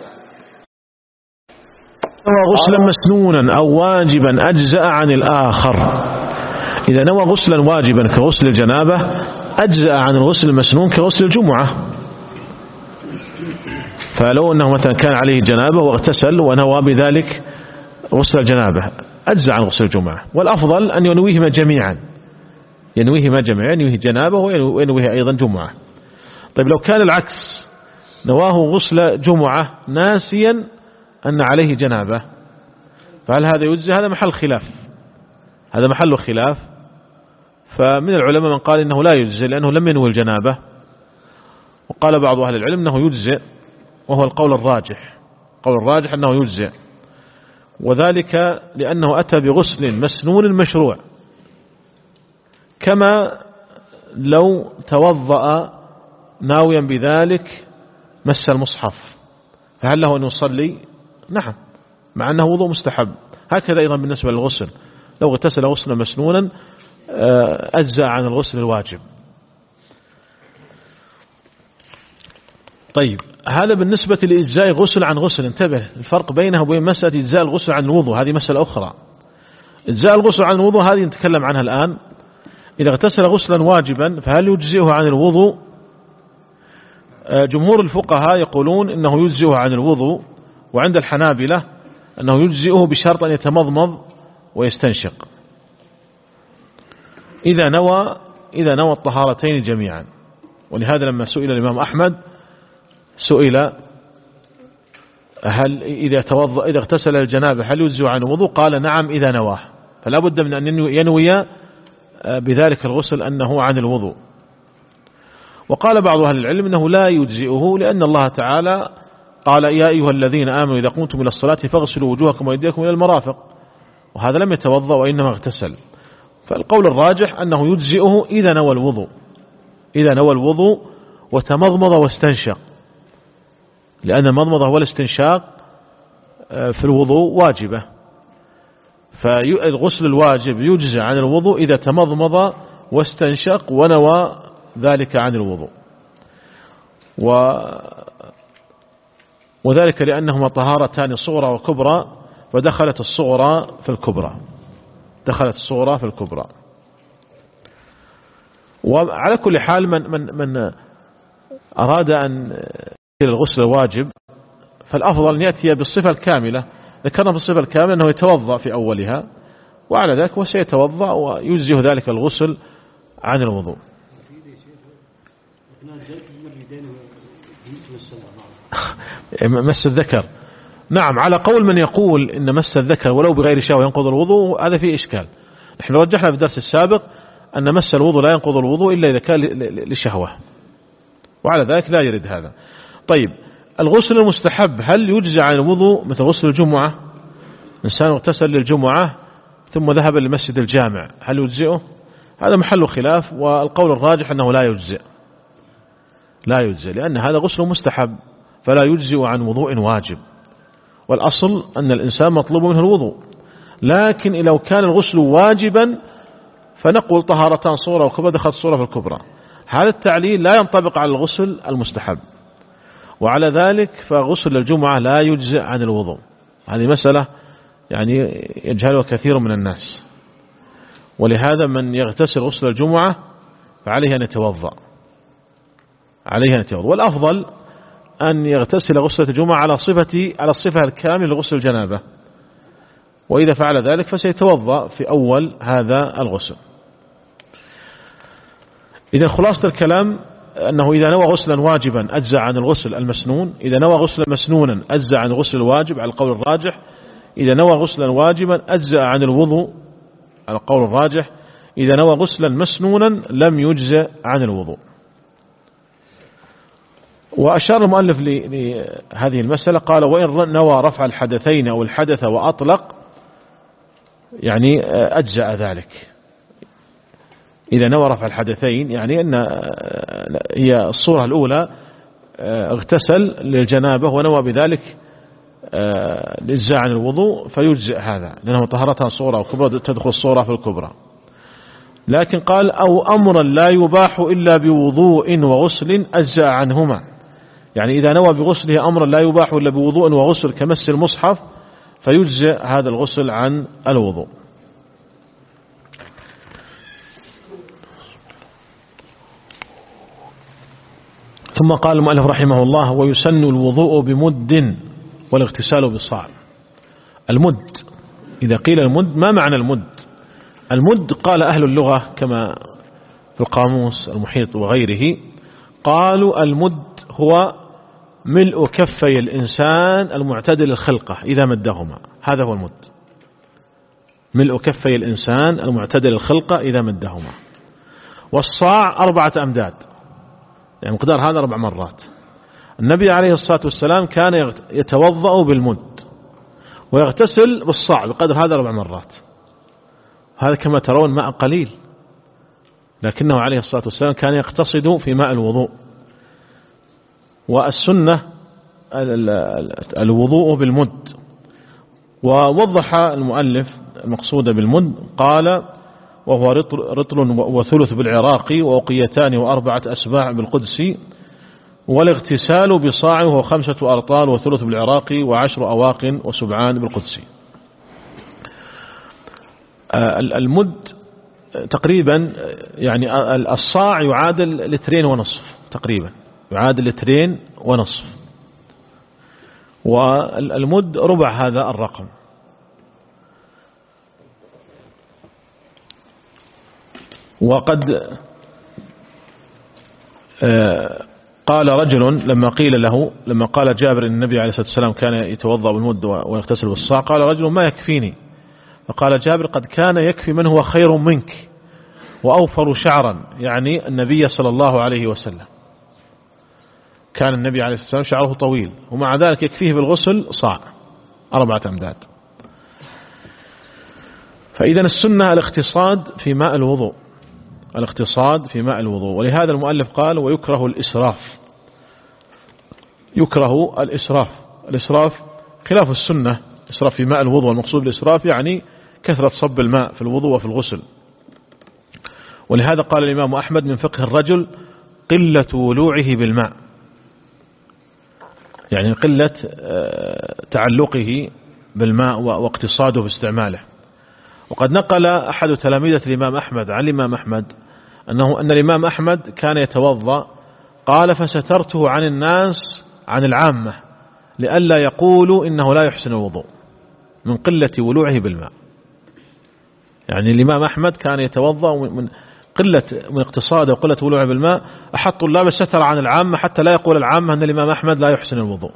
نوى غسلا مسنونا أو واجبا أجزأ عن الآخر. إذا نوى غسلا واجبا كغسل الجنابة أجزأ عن الغسل المسنون كغسل الجمعة. فلو أنه مثلا كان عليه جنابة واغتسل ونوى بذلك غسل الجنابة أجزأ عن غسل الجمعة، والأفضل أن ينويهما جميعا، ينويهما جميعا، ينويه جنابة وينويه أيضا جمعة. طيب، لو كان العكس، نواه غسل جمعة ناسيا أن عليه جنابة، فهل هذا يجزي؟ هذا محل خلاف، هذا محل خلاف. فمن العلماء من قال إنه لا يجزي لأنه لم ينوي الجنابة، وقال بعض أهل العلم أنه يجزي، وهو القول الراجح. القول الراجح أنه يجزي، وذلك لأنه أتى بغسل مسنون مشروع، كما لو توضأ ناويا بذلك مس المصحف، فهل له أن يصلي؟ نعم، مع أنه وضوء مستحب. هكذا أيضا بالنسبة للغسل، لو اغتسل غسلا مسنونا أجزأ عن الغسل الواجب. طيب، هذا بالنسبة لإجزاء غسل عن غسل. انتبه الفرق بينه وبين مسألة إجزاء الغسل عن الوضوء، هذه مسألة أخرى. إجزاء الغسل عن الوضوء هذه نتكلم عنها الآن. إذا اغتسل غسلا واجبا فهل يجزئه عن الوضوء؟ جمهور الفقهاء يقولون إنه يجزئه عن الوضوء، وعند الحنابلة أنه يجزئه بشرط أن يتمضمض ويستنشق إذا نوى إذا نوى الطهارتين جميعا. ولهذا لما سئل الإمام أحمد سئل هل إذا توضأ إذا اغتسل الجنابة هل يجزئه عن الوضوء؟ قال نعم إذا نواه، فلا بد من أن ينوي بذلك الغسل أنه عن الوضوء. وقال بعض أهل العلم أنه لا يجزئه، لأن الله تعالى قال يا أيها الذين آمنوا إذا قمتم إلى الصلاة فاغسلوا وجوهكم وأيديكم إلى المرافق، وهذا لم يتوضأ وإنما اغتسل. فالقول الراجح أنه يجزئه إذا نوى الوضوء، إذا نوى الوضوء وتمضمض واستنشق، لأن المضمضة والاستنشاق في الوضوء واجبة، فالغسل الواجب يجزئ عن الوضوء إذا تمضمض واستنشق ونوى ذلك عن الوضوء، و وذلك لأنهما طهارتان صغرى وكبرى، فدخلت الصغرى في الكبرى دخلت الصغرى في الكبرى. وعلى كل حال من من من أراد أن يصل الغسل الواجب فالأفضل أن يأتي بالصفة الكاملة. ذكرنا في الصفة الكاملة أنه يتوضأ في أولها، وعلى ذلك وسيتوضأ ويجزيه ذلك الغسل عن الوضوء. مس الذكر، نعم، على قول من يقول إن مس الذكر ولو بغير شهوة ينقض الوضوء، هذا فيه إشكال. نحن رجحنا في الدرس السابق أن مس الوضوء لا ينقض الوضوء إلا إذا كان لشهوة، وعلى ذلك لا يرد هذا. طيب، الغسل المستحب هل يجزى عن الوضوء؟ مثل غسل الجمعة، إنسان اغتسل للجمعة ثم ذهب للمسجد الجامع، هل يجزئه؟ هذا محل خلاف، والقول الراجح أنه لا يجزئ لا يجزئ لأن هذا غسل مستحب فلا يجزئ عن وضوء واجب، والأصل أن الإنسان مطلوب منه الوضوء. لكن لو كان الغسل واجبا فنقول طهارتان صورة وكبرى دخلت الصورة في الكبرى. هذا التعليل لا ينطبق على الغسل المستحب، وعلى ذلك فغسل الجمعة لا يجزئ عن الوضوء. هذه مسألة يعني يجهلها كثير من الناس، ولهذا من يغتسل غسل الجمعة فعليه أن يتوضأ عليه أن يتوضأ والأفضل أن يغتسل غسل الجمعة على صفة على الصفة الكاملة لغسل الجنابة، وإذا فعل ذلك فسيتوضأ في أول هذا الغسل. إذا خلاصة الكلام أنه إذا نوى غسلا واجبا أجزى عن الغسل المسنون، إذا نوى غسلا مسنونا أجزى عن الغسل الواجب على القول الراجح، إذا نوى غسلا واجبا أجزى عن الوضوء على القول الراجح، إذا نوى غسلا مسنونا لم يجزى عن الوضوء. وأشار المؤلف لهذه المسألة قال: وإن نوى رفع الحدثين أو الحدث وأطلق يعني أجزأ ذلك. إذا نوى رفع الحدثين يعني أن هي الصورة الأولى اغتسل للجنابة ونوى بذلك الإجزاء عن الوضوء فيجزئ هذا، لأنه طهارتها صورة وكبرى تدخل الصورة في الكبرى. لكن قال: أو أمرا لا يباح إلا بوضوء وغسل أجزأ عنهما، يعني إذا نوى بغسله أمرا لا يباح إلا بوضوء وغسل كمس المصحف فيجزئ هذا الغسل عن الوضوء. ثم قال المؤلف رحمه الله: ويسن الوضوء بمد والاغتسال بصاع. المد، إذا قيل المد ما معنى المد؟ المد قال أهل اللغة كما في القاموس المحيط وغيره، قالوا المد هو ملء كفي الإنسان المعتدل الخلقة إذا مدهما، هذا هو المد، ملء كفي الإنسان المعتدل الخلقة إذا مدهما. والصاع أربعة أمداد، يعني مقدار هذا أربع مرات. النبي عليه الصلاة والسلام كان يتوضأ بالمد ويغتسل بالصاع بقدر هذا أربع مرات. هذا كما ترون ماء قليل، لكنه عليه الصلاة والسلام كان يقتصد في ماء الوضوء. والسنة الوضوء بالمد. ووضح المؤلف المقصود بالمد، قال: وهو رطل وثلث بالعراقي وأوقيتان وأربعة أسباع بالقدسي، والاغتسال بصاع وهو خمسة أرطال وثلث بالعراقي وعشر أواق وسبعان بالقدسي. المد تقريبا يعني الصاع يعادل لترين ونصف، تقريبا يعادل لترين ونصف، والمد ربع هذا الرقم. وقد قال رجل لما قيل له، لما قال جابر ان النبي عليه الصلاة والسلام كان يتوضأ بالمد ويغتسل بالصاع، قال رجل: ما يكفيني. فقال جابر: قد كان يكفي من هو خير منك وأوفر شعرا، يعني النبي صلى الله عليه وسلم. كان النبي عليه الصلاة والسلام شعره طويل، ومع ذلك يكفيه بالغسل صاع أربعة أمداد. فإذا السنة الاقتصاد في ماء الوضوء، الاقتصاد في ماء الوضوء. ولهذا المؤلف قال: ويكره الإسراف. يكره الإسراف. الإسراف خلاف السنة، إسراف في ماء الوضوء. المقصود بالإسراف يعني كثرة صب الماء في الوضوء وفي الغسل. ولهذا قال الإمام أحمد: من فقه الرجل قلة ولوعه بالماء، يعني قلة تعلقه بالماء واقتصاده باستعماله. وقد نقل أحد تلاميذة الإمام أحمد عن الإمام أحمد أنه أن الإمام أحمد كان يتوضأ، قال فسترته عن الناس عن العامة لئلا يقولوا إنه لا يحسن الوضوء من قلة ولوعه بالماء. يعني الإمام أحمد كان يتوضأ من قلة من اقتصاده وقلة ولوعه بالماء، أحد طلاب الستر عن العامة حتى لا يقول العامة أن الإمام أحمد لا يحسن الوضوء.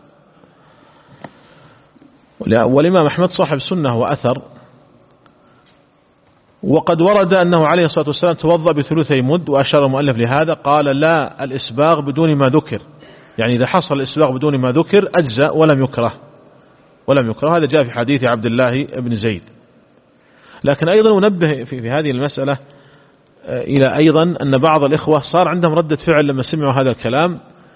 والإمام أحمد صاحب سنة وأثر، وقد ورد أنه عليه الصلاة والسلام توضأ بثلثي مد، وأشار المؤلف لهذا قال لا الإسباغ بدون ما ذكر، يعني إذا حصل الإسباغ بدون ما ذكر أجزأ ولم يكره ولم يكره هذا جاء في حديث عبد الله بن زيد. لكن أيضا ننبه في, في هذه المسألة إلى أيضا أن بعض الإخوة صار عندهم ردة فعل لما سمعوا هذا الكلام،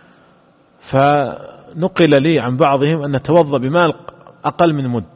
فنقل لي عن بعضهم أن توضأ بماء أقل من مد،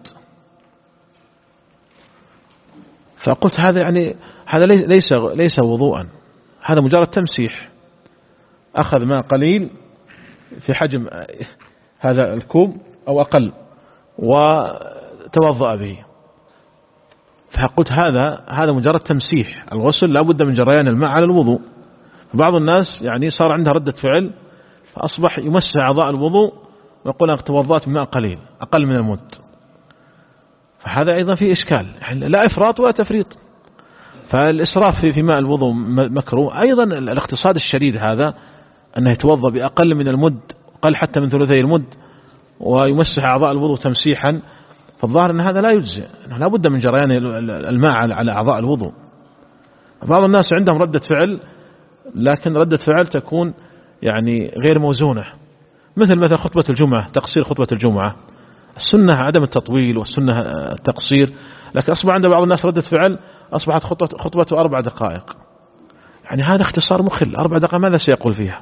فقلت هذا يعني هذا ليس ليس وضوءا، هذا مجرد تمسيح، أخذ ماء قليل في حجم هذا الكوب أو أقل وتوضأ به. فقلت هذا هذا مجرد تمسيح، الغسل لا بد من جريان الماء على الوضوء. بعض الناس يعني صار عنده ردة فعل فأصبح يمسح أعضاء الوضوء ويقول أنا توضأت بماء قليل أقل من المد، فهذا أيضا فيه إشكال، يعني لا إفراط ولا تفريط. فالإسراف في ماء الوضوء مكروه. أيضا الاقتصاد الشديد هذا أنه يتوضأ بأقل من المد، قل حتى من ثلثي المد، ويمسح أعضاء الوضوء تمسيحا، فالظاهر أن هذا لا يجزئ، لا بد من جريان الماء على أعضاء الوضوء. بعض الناس عندهم ردة فعل، لكن ردة فعل تكون يعني غير موزونة، مثل مثل خطبة الجمعة، تقصير خطبة الجمعة، السنة عدم التطويل والسنة التقصير، لكن أصبح عند بعض الناس ردة فعل أصبحت خطبة خطبته أربع دقائق، يعني هذا اختصار مخل، أربع دقائق ماذا سيقول فيها؟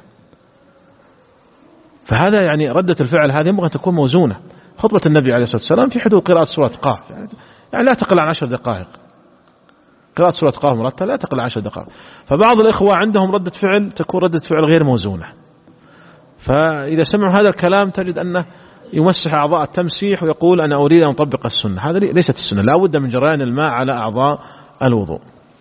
فهذا يعني ردة الفعل هذه ينبغي أن تكون موزونة. خطبة النبي عليه الصلاة والسلام في حدود قراءة سورة قاف، يعني لا تقل عن عشر دقائق، قراءة سورة قاف مرتبة لا تقل عن عشر دقائق. فبعض الإخوة عندهم ردة فعل تكون ردة فعل غير موزونة، فإذا سمعوا هذا الكلام تجد أنه يمسح أعضاء التمسيح ويقول أنا أريد أن أطبق السنة. هذا ليست السنة، لا بد من جريان الماء على أعضاء الوضوء.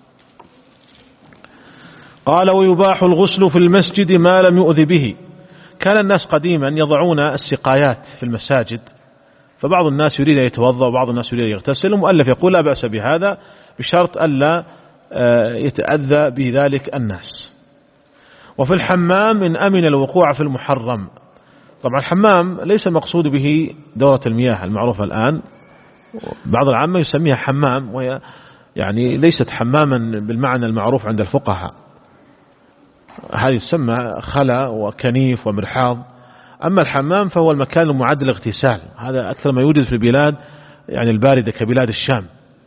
قال ويباح الغسل في المسجد ما لم يؤذ به. كان الناس قديما يضعون السقايات في المساجد، فبعض الناس يريد أن يتوضأ وبعض الناس يريد أن يغتسل، المؤلف يقول لا بأس بهذا بشرط ألا يتأذى بذلك الناس. وفي الحمام إن أمن الوقوع في المحرم. طبعا الحمام ليس المقصود به دورة المياه المعروفة الآن، بعض العامة يسميها حمام، وهي يعني ليست حماما بالمعنى المعروف عند الفقهاء، هذه تسمى خلا وكنيف ومرحاض. أما الحمام فهو المكان المعد للاغتسال، هذا أكثر ما يوجد في البلاد يعني الباردة كبلاد الشام.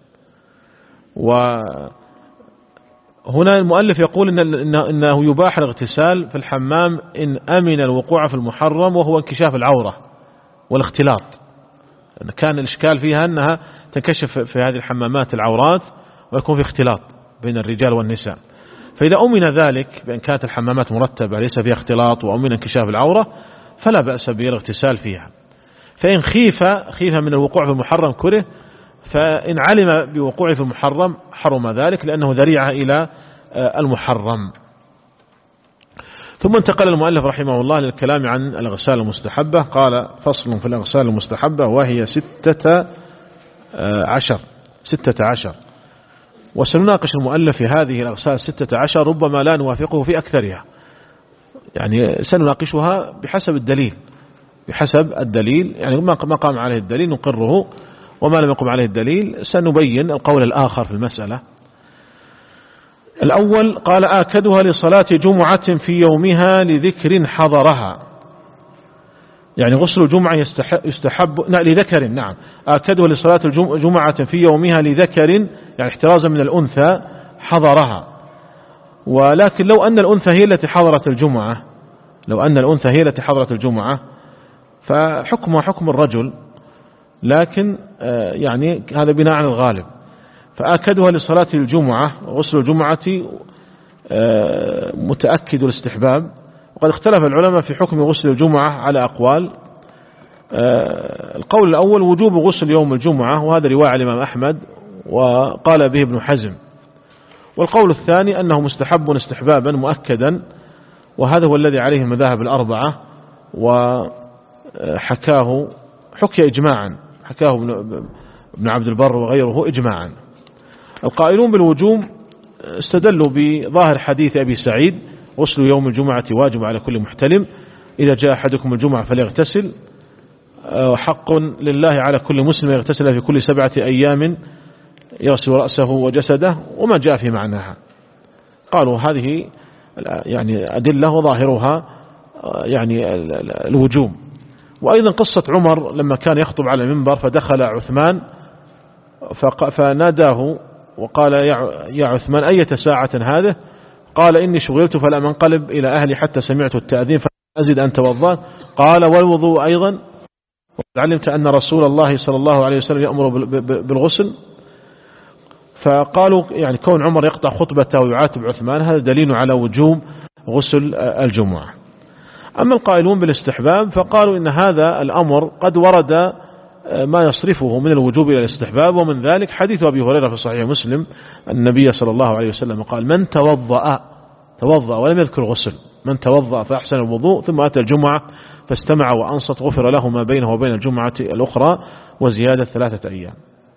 وهنا المؤلف يقول إن إنه يباح الاغتسال في الحمام إن أمن الوقوع في المحرم، وهو انكشاف العورة والاختلاط. كان الإشكال فيها أنها تنكشف في هذه الحمامات العورات ويكون في اختلاط بين الرجال والنساء، فإذا أمن ذلك بأن كانت الحمامات مرتبة ليس فيها اختلاط وأمن انكشاف العورة فلا بأس بالاغتسال فيها. فإن خيف خيف من الوقوع في المحرم كره، فإن علم بوقوعه في المحرم حرم ذلك لأنه ذريعة إلى المحرم. ثم انتقل المؤلف رحمه الله للكلام عن الأغسال المستحبة. قال فصل في الأغسال المستحبة وهي ستة عشر ستة عشر وسنناقش المؤلف في هذه الأغسال ستة عشر، ربما لا نوافقه في أكثرها، يعني سنناقشها بحسب الدليل بحسب الدليل يعني ما قام عليه الدليل نقره، وما لم يقم عليه الدليل سنبين القول الآخر في المسألة. الأول قال آكدها لصلاة جمعة في يومها لذكر حضرها، يعني غسل الجمعة يستحب, يستحب لذكر، نعم آكدها لصلاة جمعة في يومها لذكر يعني احترازا من الأنثى حضرها. ولكن لو أن الأنثى هي التي حضرت الجمعة لو أن الأنثى هي التي حضرت الجمعة فحكمها حكم الرجل، لكن يعني هذا بناء على الغالب. فآكدها لصلاة الجمعة غسل الجمعة متأكد الاستحباب. وقد اختلف العلماء في حكم غسل الجمعة على أقوال. القول الأول وجوب غسل يوم الجمعة، وهذا رواية الإمام أحمد وقال به ابن حزم. والقول الثاني أنه مستحب استحبابا مؤكدا، وهذا هو الذي عليه المذاهب الأربعة، وحكاه حكي إجماعا، حكاه ابن عبد البر وغيره إجماعا. القائلون بالوجوب استدلوا بظاهر حديث أبي سعيد غسل يوم الجمعة واجب على كل محتلم، إذا جاء أحدكم الجمعة فليغتسل، حق لله على كل مسلم يغتسل في كل سبعة أيام يغسل رأسه وجسده، وما جاء في معناها. قالوا هذه يعني أدلة وظاهرها يعني الوجوب. وأيضا قصة عمر لما كان يخطب على المنبر فدخل عثمان فناداه وقال يا عثمان أية ساعة هذه؟ قال إني شغلت فلم انقلب إلى أهلي حتى سمعت التأذين فأزيد أن توضأت. قال والوضوء أيضا؟ علمت أن رسول الله صلى الله عليه وسلم يأمر بالغسل. فقالوا يعني كون عمر يقطع خطبته ويعاتب عثمان هذا دليل على وجوب غسل الجمعة. أما القائلون بالاستحباب فقالوا إن هذا الأمر قد ورد ما يصرفه من الوجوب إلى الاستحباب، ومن ذلك حديث أبي هريرة في صحيح مسلم النبي صلى الله عليه وسلم قال من توضأ توضأ ولم يذكر غسل، من توضأ فأحسن الوضوء ثم أتى الجمعة فاستمع وأنصت غفر له ما بينه وبين الجمعة الأخرى وزيادة ثلاثة أيام.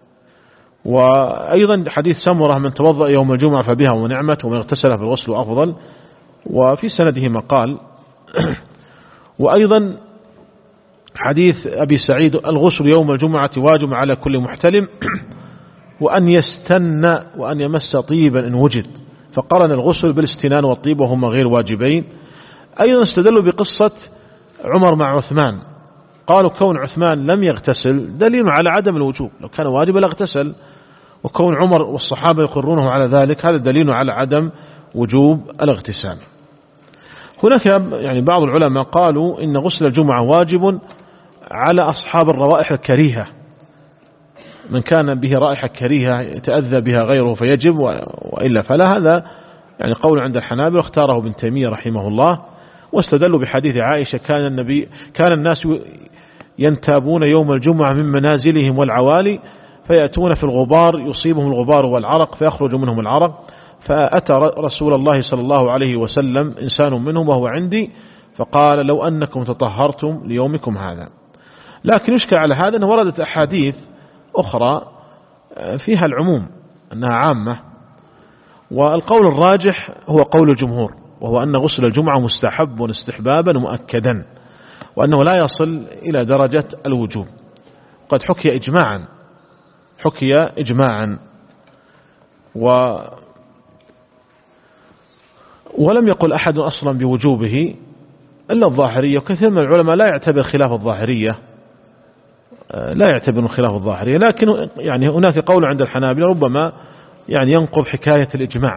وأيضا حديث سمرة من توضأ يوم الجمعة فبها ونعمت ومن اغتسل في الغسل أفضل، وفي سنده مقال. وأيضا حديث أبي سعيد الغسل يوم الجمعة واجب على كل محتلم، وأن يستنى وأن يمس طيبا إن وجد، فقرن الغسل بالاستنان والطيب وهما غير واجبين. أيضا استدلوا بقصة عمر مع عثمان، قالوا كون عثمان لم يغتسل دليل على عدم الوجوب، لو كان واجبا لاغتسل، وكون عمر والصحابة يقرونه على ذلك هذا دليل على عدم وجوب الاغتسال. هناك يعني بعض العلماء قالوا إن غسل الجمعة واجب على أصحاب الروائح الكريهة، من كان به رائحة كريهة يتأذى بها غيره فيجب، وإلا فلا. هذا يعني قول عند الحنابلة واختاره ابن تيمية رحمه الله، واستدلوا بحديث عائشة كان النبي كان الناس ينتابون يوم الجمعة من منازلهم والعوالي فيأتون في الغبار يصيبهم الغبار والعرق فيخرج منهم العرق، فأتى رسول الله صلى الله عليه وسلم إنسان منهم وهو عندي فقال لو أنكم تطهرتم ليومكم هذا. لكن يشكل على هذا أنه وردت أحاديث أخرى فيها العموم أنها عامة، والقول الراجح هو قول الجمهور، وهو أن غسل الجمعة مستحب استحبابا مؤكدا، وأنه لا يصل إلى درجة الوجوب. قد حكي إجماعا حكي إجماعا و ولم يقل أحد أصلا بوجوبه إلا الظاهرية، وكثير من العلماء لا يعتبر خلاف الظاهرية لا يعتبر خلاف الظاهرية، لكن يعني هناك قول عند الحنابلة ربما يعني ينقض حكاية الإجماع.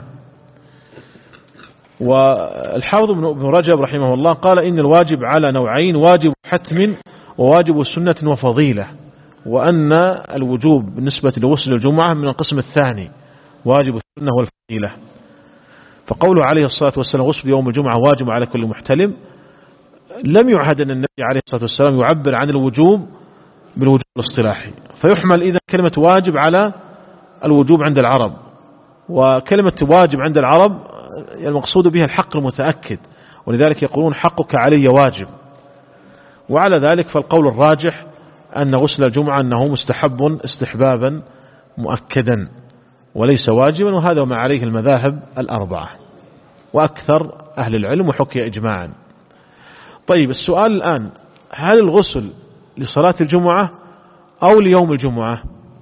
والحافظ ابن رجب رحمه الله قال إن الواجب على نوعين، واجب حتم وواجب سنة وفضيلة، وأن الوجوب بالنسبة لغسل الجمعة من القسم الثاني واجب السنة والفضيلة. فقوله عليه الصلاة والسلام غسل يوم الجمعة واجب على كل محتلم لم يعهد أن النبي عليه الصلاة والسلام يعبر عن الوجوب بالوجوب الاصطلاحي، فيحمل إذا كلمة واجب على الوجوب عند العرب، وكلمة واجب عند العرب المقصود بها الحق المتأكد، ولذلك يقولون حقك علي واجب. وعلى ذلك فالقول الراجح أن غسل الجمعة أنه مستحب استحبابا مؤكدا وليس واجبا، وهذا ما عليه المذاهب الأربعة وأكثر أهل العلم وحكي إجماعا. طيب السؤال الآن، هل الغسل لصلاة الجمعة أو ليوم الجمعة؟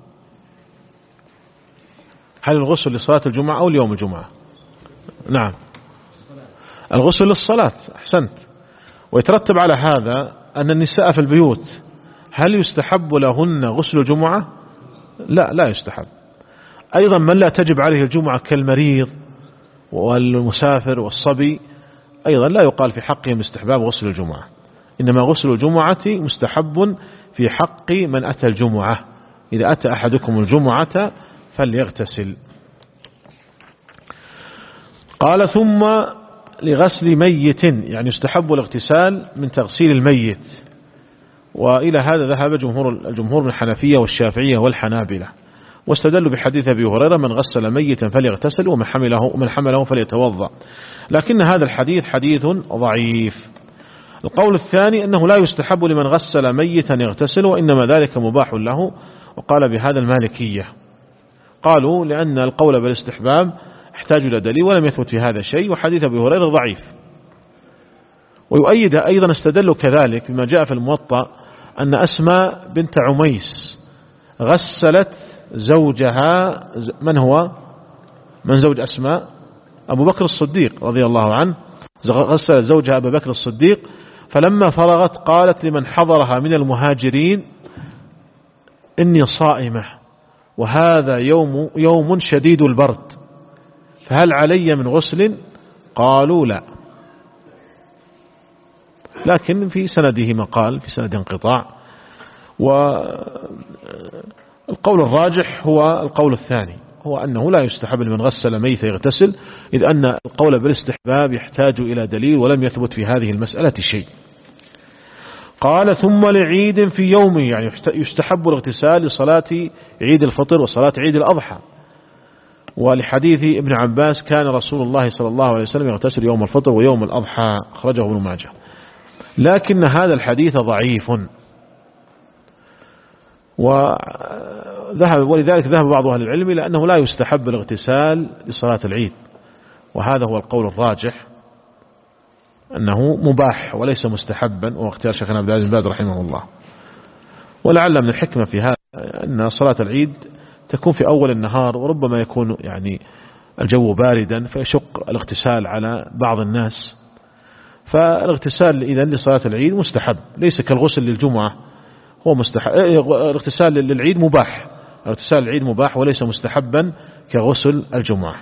هل الغسل لصلاة الجمعة أو ليوم الجمعة؟ نعم الغسل للصلاة، أحسنت. ويترتب على هذا أن النساء في البيوت هل يستحب لهن غسل الجمعة؟ لا لا يستحب. أيضا من لا تجب عليه الجمعة كالمريض والمسافر والصبي أيضا لا يقال في حقهم استحباب غسل الجمعة، إنما غسل الجمعة مستحب في حق من أتى الجمعة، إذا أتى أحدكم الجمعة فليغتسل. قال ثم لغسل ميت، يعني يستحب الاغتسال من تغسيل الميت. وإلى هذا ذهب جمهور الجمهور من الحنفية والشافعية والحنابلة، واستدلوا بحديث أبي هريرة من غسل ميتا فليغتسل ومن حمله, ومن حمله فليتوضأ، لكن هذا الحديث حديث ضعيف. القول الثاني أنه لا يستحب لمن غسل ميتا يغتسل، وإنما ذلك مباح له، وقال بهذا المالكية. قالوا لأن القول بالاستحباب احتاج إلى دليل ولم يثبت في هذا شيء، وحديث أبي هريرة ضعيف. ويؤيد أيضا استدلوا كذلك بما جاء في الموطأ أن أسماء بنت عميس غسلت زوجها، من هو من زوج أسماء؟ أبو بكر الصديق رضي الله عنه، غسلت زوجها أبو بكر الصديق، فلما فرغت قالت لمن حضرها من المهاجرين إني صائمة وهذا يوم, يوم شديد البرد، فهل علي من غسل؟ قالوا لا، لكن في سنده مقال، في سند انقطاع. والقول الراجح هو القول الثاني، هو أنه لا يستحب لمن غسل ميت يغتسل، إذ أن القول بالاستحباب يحتاج إلى دليل ولم يثبت في هذه المسألة شيء. قال ثم لعيد في يومه، يعني يستحب الاغتسال لصلاة عيد الفطر وصلاة عيد الأضحى، ولحديث ابن عباس كان رسول الله صلى الله عليه وسلم يغتسل يوم الفطر ويوم الأضحى، أخرجه ابن ماجه. لكن هذا الحديث ضعيف، وذهب ولذلك ذهب بعض أهل العلم إلى أنه لا يستحب الاغتسال لصلاة العيد، وهذا هو القول الراجح، أنه مباح وليس مستحبا، واختيار شيخنا عبد العزيز بن باز رحمه الله. ولعل من الحكمة في هذا أن صلاة العيد تكون في أول النهار، وربما يكون يعني الجو باردا فيشق الاغتسال على بعض الناس، فالاغتسال إذن لصلاة العيد مستحب، ليس كالغسل للجمعة، هو مستحب. الاغتسال للعيد مباح، اغتسال العيد مباح وليس مستحبا كغسل الجمعة.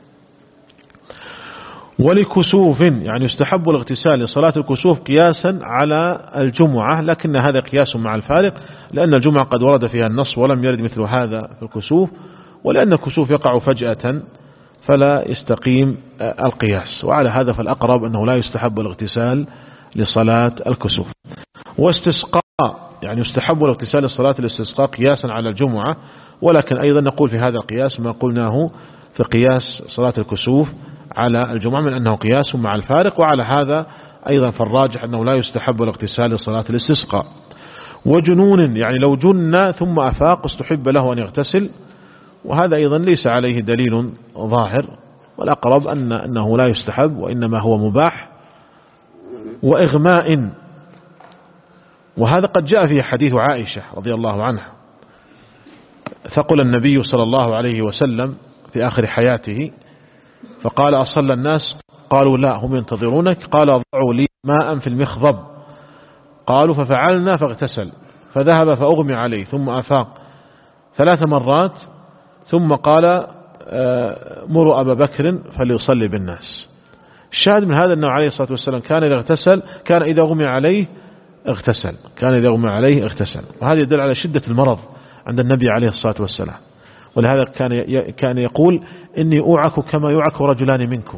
ولكسوف، يعني يستحب الاغتسال لصلاة الكسوف قياسا على الجمعة، لكن هذا قياس مع الفارق، لأن الجمعة قد ورد فيها النص ولم يرد مثل هذا في الكسوف، ولأن الكسوف يقع فجأة فلا يستقيم القياس، وعلى هذا فالأقرب أنه لا يستحب الاغتسال لصلاة الكسوف. واستسقاء، يعني يستحب الاغتسال لصلاة الاستسقاء قياسا على الجمعة، ولكن أيضا نقول في هذا القياس ما قلناه في قياس صلاة الكسوف على الجمعة من أنه قياس مع الفارق، وعلى هذا أيضا فالراجح أنه لا يستحب الاغتسال لصلاة الاستسقاء. وجنون، يعني لو جن ثم أفاق استحب له أن يغتسل، وهذا أيضا ليس عليه دليل ظاهر، والأقرب أن أنه لا يستحب وإنما هو مباح. وإغماء، وهذا قد جاء فيه حديث عائشة رضي الله عنها، ثقل النبي صلى الله عليه وسلم في آخر حياته فقال أصلى الناس؟ قالوا لا هم ينتظرونك، قال ضعوا لي ماء في المخضب، قالوا ففعلنا فاغتسل، فذهب فأغمي عليه ثم أفاق ثلاث مرات، ثم قال مروا أبا بكر فليصلي بالناس. الشاهد من هذا أنه عليه الصلاة والسلام كان إذا اغتسل كان إذا أغمي عليه اغتسل، كان إذا أغمي عليه اغتسل، وهذا يدل على شدة المرض عند النبي عليه الصلاة والسلام، ولهذا كان كان يقول إني أوعك كما يوعك رجلان منكم.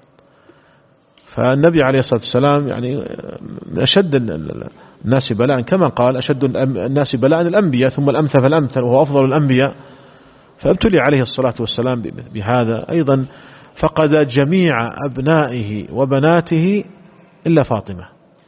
فالنبي عليه الصلاة والسلام يعني من أشد الناس بلاء، كما قال أشد الناس بلاء الأنبياء ثم الأمثل فالأمثل وهو أفضل الأنبياء، فابتلي عليه الصلاة والسلام بهذا. أيضا فقد جميع أبنائه وبناته إلا فاطمة،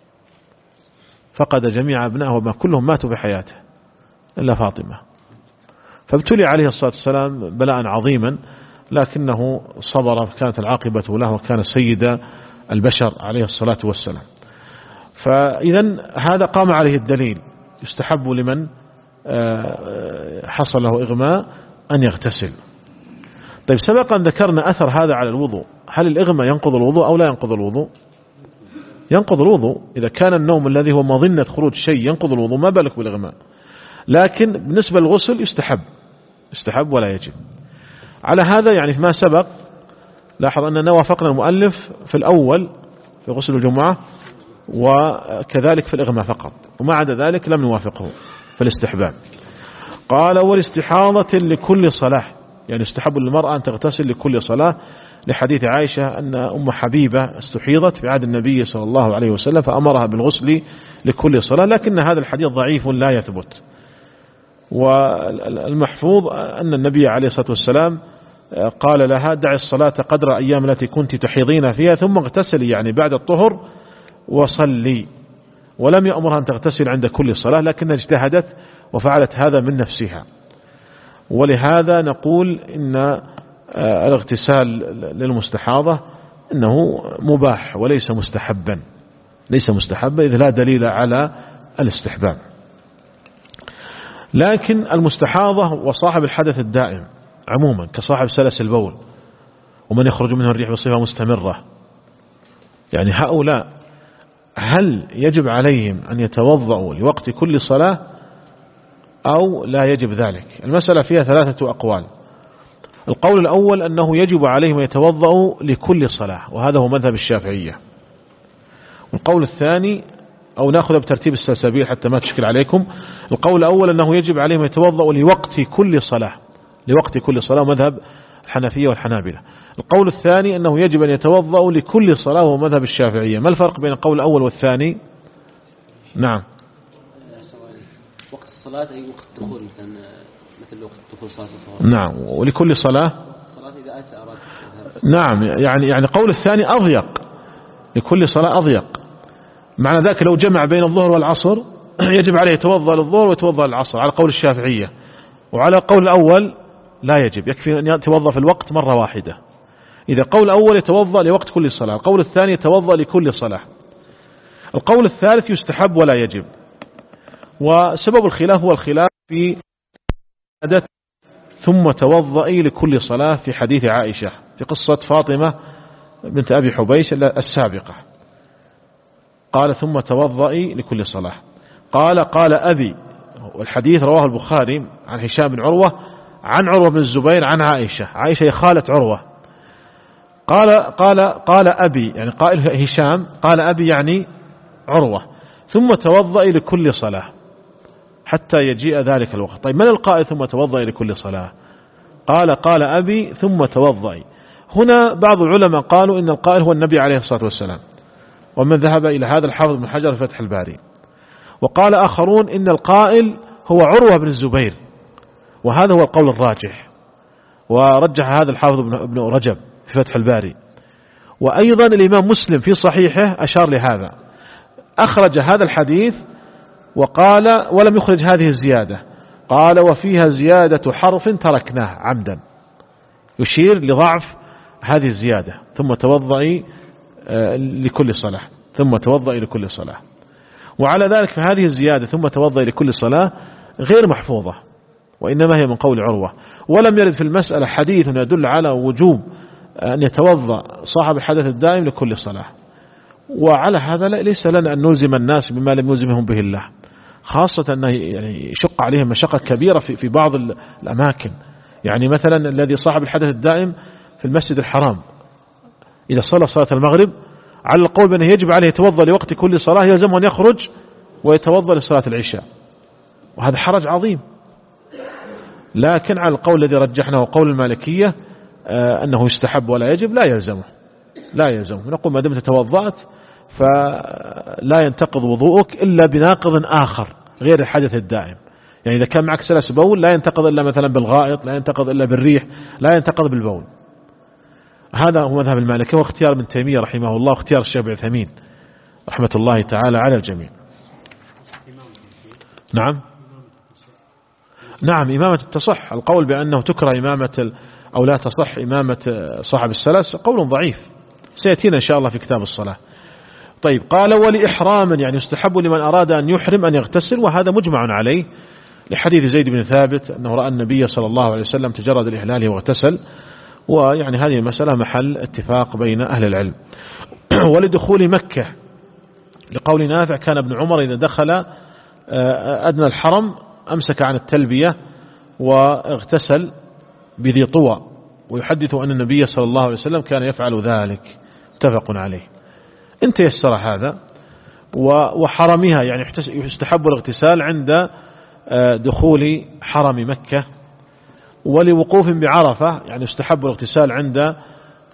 فقد جميع أبنائه وما كلهم ماتوا بحياته إلا فاطمة، فابتلي عليه الصلاة والسلام بلاء عظيما، لكنه صبر، كانت العاقبة له، وكان سيد البشر عليه الصلاة والسلام. فإذا هذا قام عليه الدليل، يستحب لمن حصل له إغماء أن يغتسل. طيب سبق أن ذكرنا أثر هذا على الوضوء، هل الإغماء ينقض الوضوء أو لا ينقض الوضوء؟ ينقض الوضوء، إذا كان النوم الذي هو مظنة خروج شيء ينقض الوضوء، ما بالك بالإغماء. لكن بالنسبة للغسل يستحب، يستحب ولا يجب. على هذا يعني ما سبق لاحظ أننا وافقنا المؤلف في الأول في غسل الجمعة، وكذلك في الإغماء فقط، وما عدا ذلك لم نوافقه في الاستحباب. قال والاستحاضة لكل صلاة، يعني يستحب للمرأة أن تغتسل لكل صلاة، لحديث عائشة أن أم حبيبة استحيضت في عهد النبي صلى الله عليه وسلم فأمرها بالغسل لكل صلاة، لكن هذا الحديث ضعيف لا يثبت. والمحفوظ أن النبي عليه الصلاة والسلام قال لها دع الصلاة قدر أيام التي كنت تحيضين فيها ثم اغتسلي، يعني بعد الطهر وصلي، ولم يأمرها أن تغتسل عند كل صلاة، لكنها اجتهدت وفعلت هذا من نفسها. ولهذا نقول إن الاغتسال للمستحاضة إنه مباح وليس مستحبا، ليس مستحبا إذ لا دليل على الاستحباب. لكن المستحاضة وصاحب الحدث الدائم عموما كصاحب سلس البول ومن يخرج منه الريح بصفة مستمرة، يعني هؤلاء هل يجب عليهم أن يتوضأوا لوقت كل صلاة أو لا يجب ذلك؟ المسألة فيها ثلاثة أقوال. القول الأول أنه يجب عليهم أن يتوضأوا لكل صلاة، وهذا هو مذهب الشافعية. والقول الثاني، أو نأخذ بترتيب السلسبيل حتى ما تشكل عليكم، القول الأول أنه يجب عليهم أن يتوضأوا لوقت كل صلاة، لوقت كل صلاة، مذهب الحنفية والحنابلة. القول الثاني أنه يجب أن يتوضأوا لكل صلاة، وهو مذهب الشافعية. ما الفرق بين القول الأول والثاني؟ نعم، وقت الصلاة أي وقت الدخول، مثلا مثل وقت دخول صلاة الظهر. نعم، ولكل صلاة. الصلاة إذا أتى أراد. نعم، يعني يعني قول الثاني أضيق، لكل صلاة أضيق. معنى ذلك لو جمع بين الظهر والعصر يجب عليه يتوضأ للظهر ويتوضأ للعصر على قول الشافعية. وعلى قول الأول لا يجب، يكفي أن يتوضأ في الوقت مرة واحدة. إذا قول الأول يتوضأ لوقت كل صلاة، القول الثاني يتوضأ لكل صلاة. القول الثالث يستحب ولا يجب. وسبب الخلاف هو الخلاف في عدد ثم توضئي لكل صلاة في حديث عائشة في قصة فاطمة بنت أبي حبيش السابقة، قال ثم توضئي لكل صلاة. قال قال أبي، والحديث رواه البخاري عن هشام بن عروة عن عروة بن الزبير عن عائشة، عائشة خالة عروة. قال قال قال أبي، يعني قائل هشام قال أبي يعني عروة، ثم توضئي لكل صلاة حتى يجيء ذلك الوقت. طيب من القائل ثم توضئي لكل صلاة؟ قال قال أبي ثم توضئي. هنا بعض العلماء قالوا إن القائل هو النبي عليه الصلاة والسلام، ومن ذهب إلى هذا الحافظ بن حجر في فتح الباري. وقال آخرون إن القائل هو عروة بن الزبير، وهذا هو القول الراجح، ورجح هذا الحافظ بن رجب في فتح الباري. وأيضا الإمام مسلم في صحيحه أشار لهذا، أخرج هذا الحديث وقال ولم يخرج هذه الزيادة، قال وفيها زيادة حرف تركناه عمدا، يشير لضعف هذه الزيادة ثم توضئي لكل صلاة، ثم توضئي لكل صلاة. وعلى ذلك فهذه الزيادة ثم توضئي لكل صلاة غير محفوظة، وإنما هي من قول عروة. ولم يرد في المسألة حديث يدل على وجوب أن يتوضأ صاحب الحدث الدائم لكل صلاة. وعلى هذا ليس لنا أن نلزم الناس بما لم يلزمهم به الله، خاصة أنه يعني يشق عليهم مشقة كبيرة في في بعض الأماكن. يعني مثلا الذي صاحب الحدث الدائم في المسجد الحرام إذا صلى صلاة المغرب على القول بأنه يجب عليه يتوضأ لوقت كل صلاة، يلزمه أن يخرج ويتوضأ لصلاة العشاء، وهذا حرج عظيم. لكن على القول الذي رجحناه وقول المالكية أنه يستحب ولا يجب، لا يلزمه، لا يلزمه. نقول ما دمت توضأت فلا ينتقض وضوءك إلا بناقض آخر غير الحدث الدائم. يعني إذا كان معك سلس بول لا ينتقض إلا مثلا بالغائط، لا ينتقض إلا بالريح، لا ينتقض بالبول. هذا هو مذهب المالكية واختيار ابن تيمية رحمه الله واختيار الشيخ ابن عثيمين رحمة الله تعالى على الجميع. نعم نعم إمامة تصح. القول بأنه تكره إمامة أو لا تصح إمامة صاحب السلس قول ضعيف سيأتينا إن شاء الله في كتاب الصلاة. طيب قال ولإحراما، يعني يستحب لمن أراد أن يحرم أن يغتسل، وهذا مجمع عليه لحديث زيد بن ثابت أنه رأى النبي صلى الله عليه وسلم تجرد الإحلال واغتسل، ويعني هذه المسألة محل اتفاق بين أهل العلم. ولدخول مكة لقول نافع كان ابن عمر إذا دخل أدنى الحرم أمسك عن التلبية واغتسل بذي طوى، ويحدث أن النبي صلى الله عليه وسلم كان يفعل ذلك، متفق عليه. إن تيسر هذا. وحرمها يعني يستحب الاغتسال عند دخول حرم مكة. ولوقوف بعرفة يعني يستحب الاغتسال عند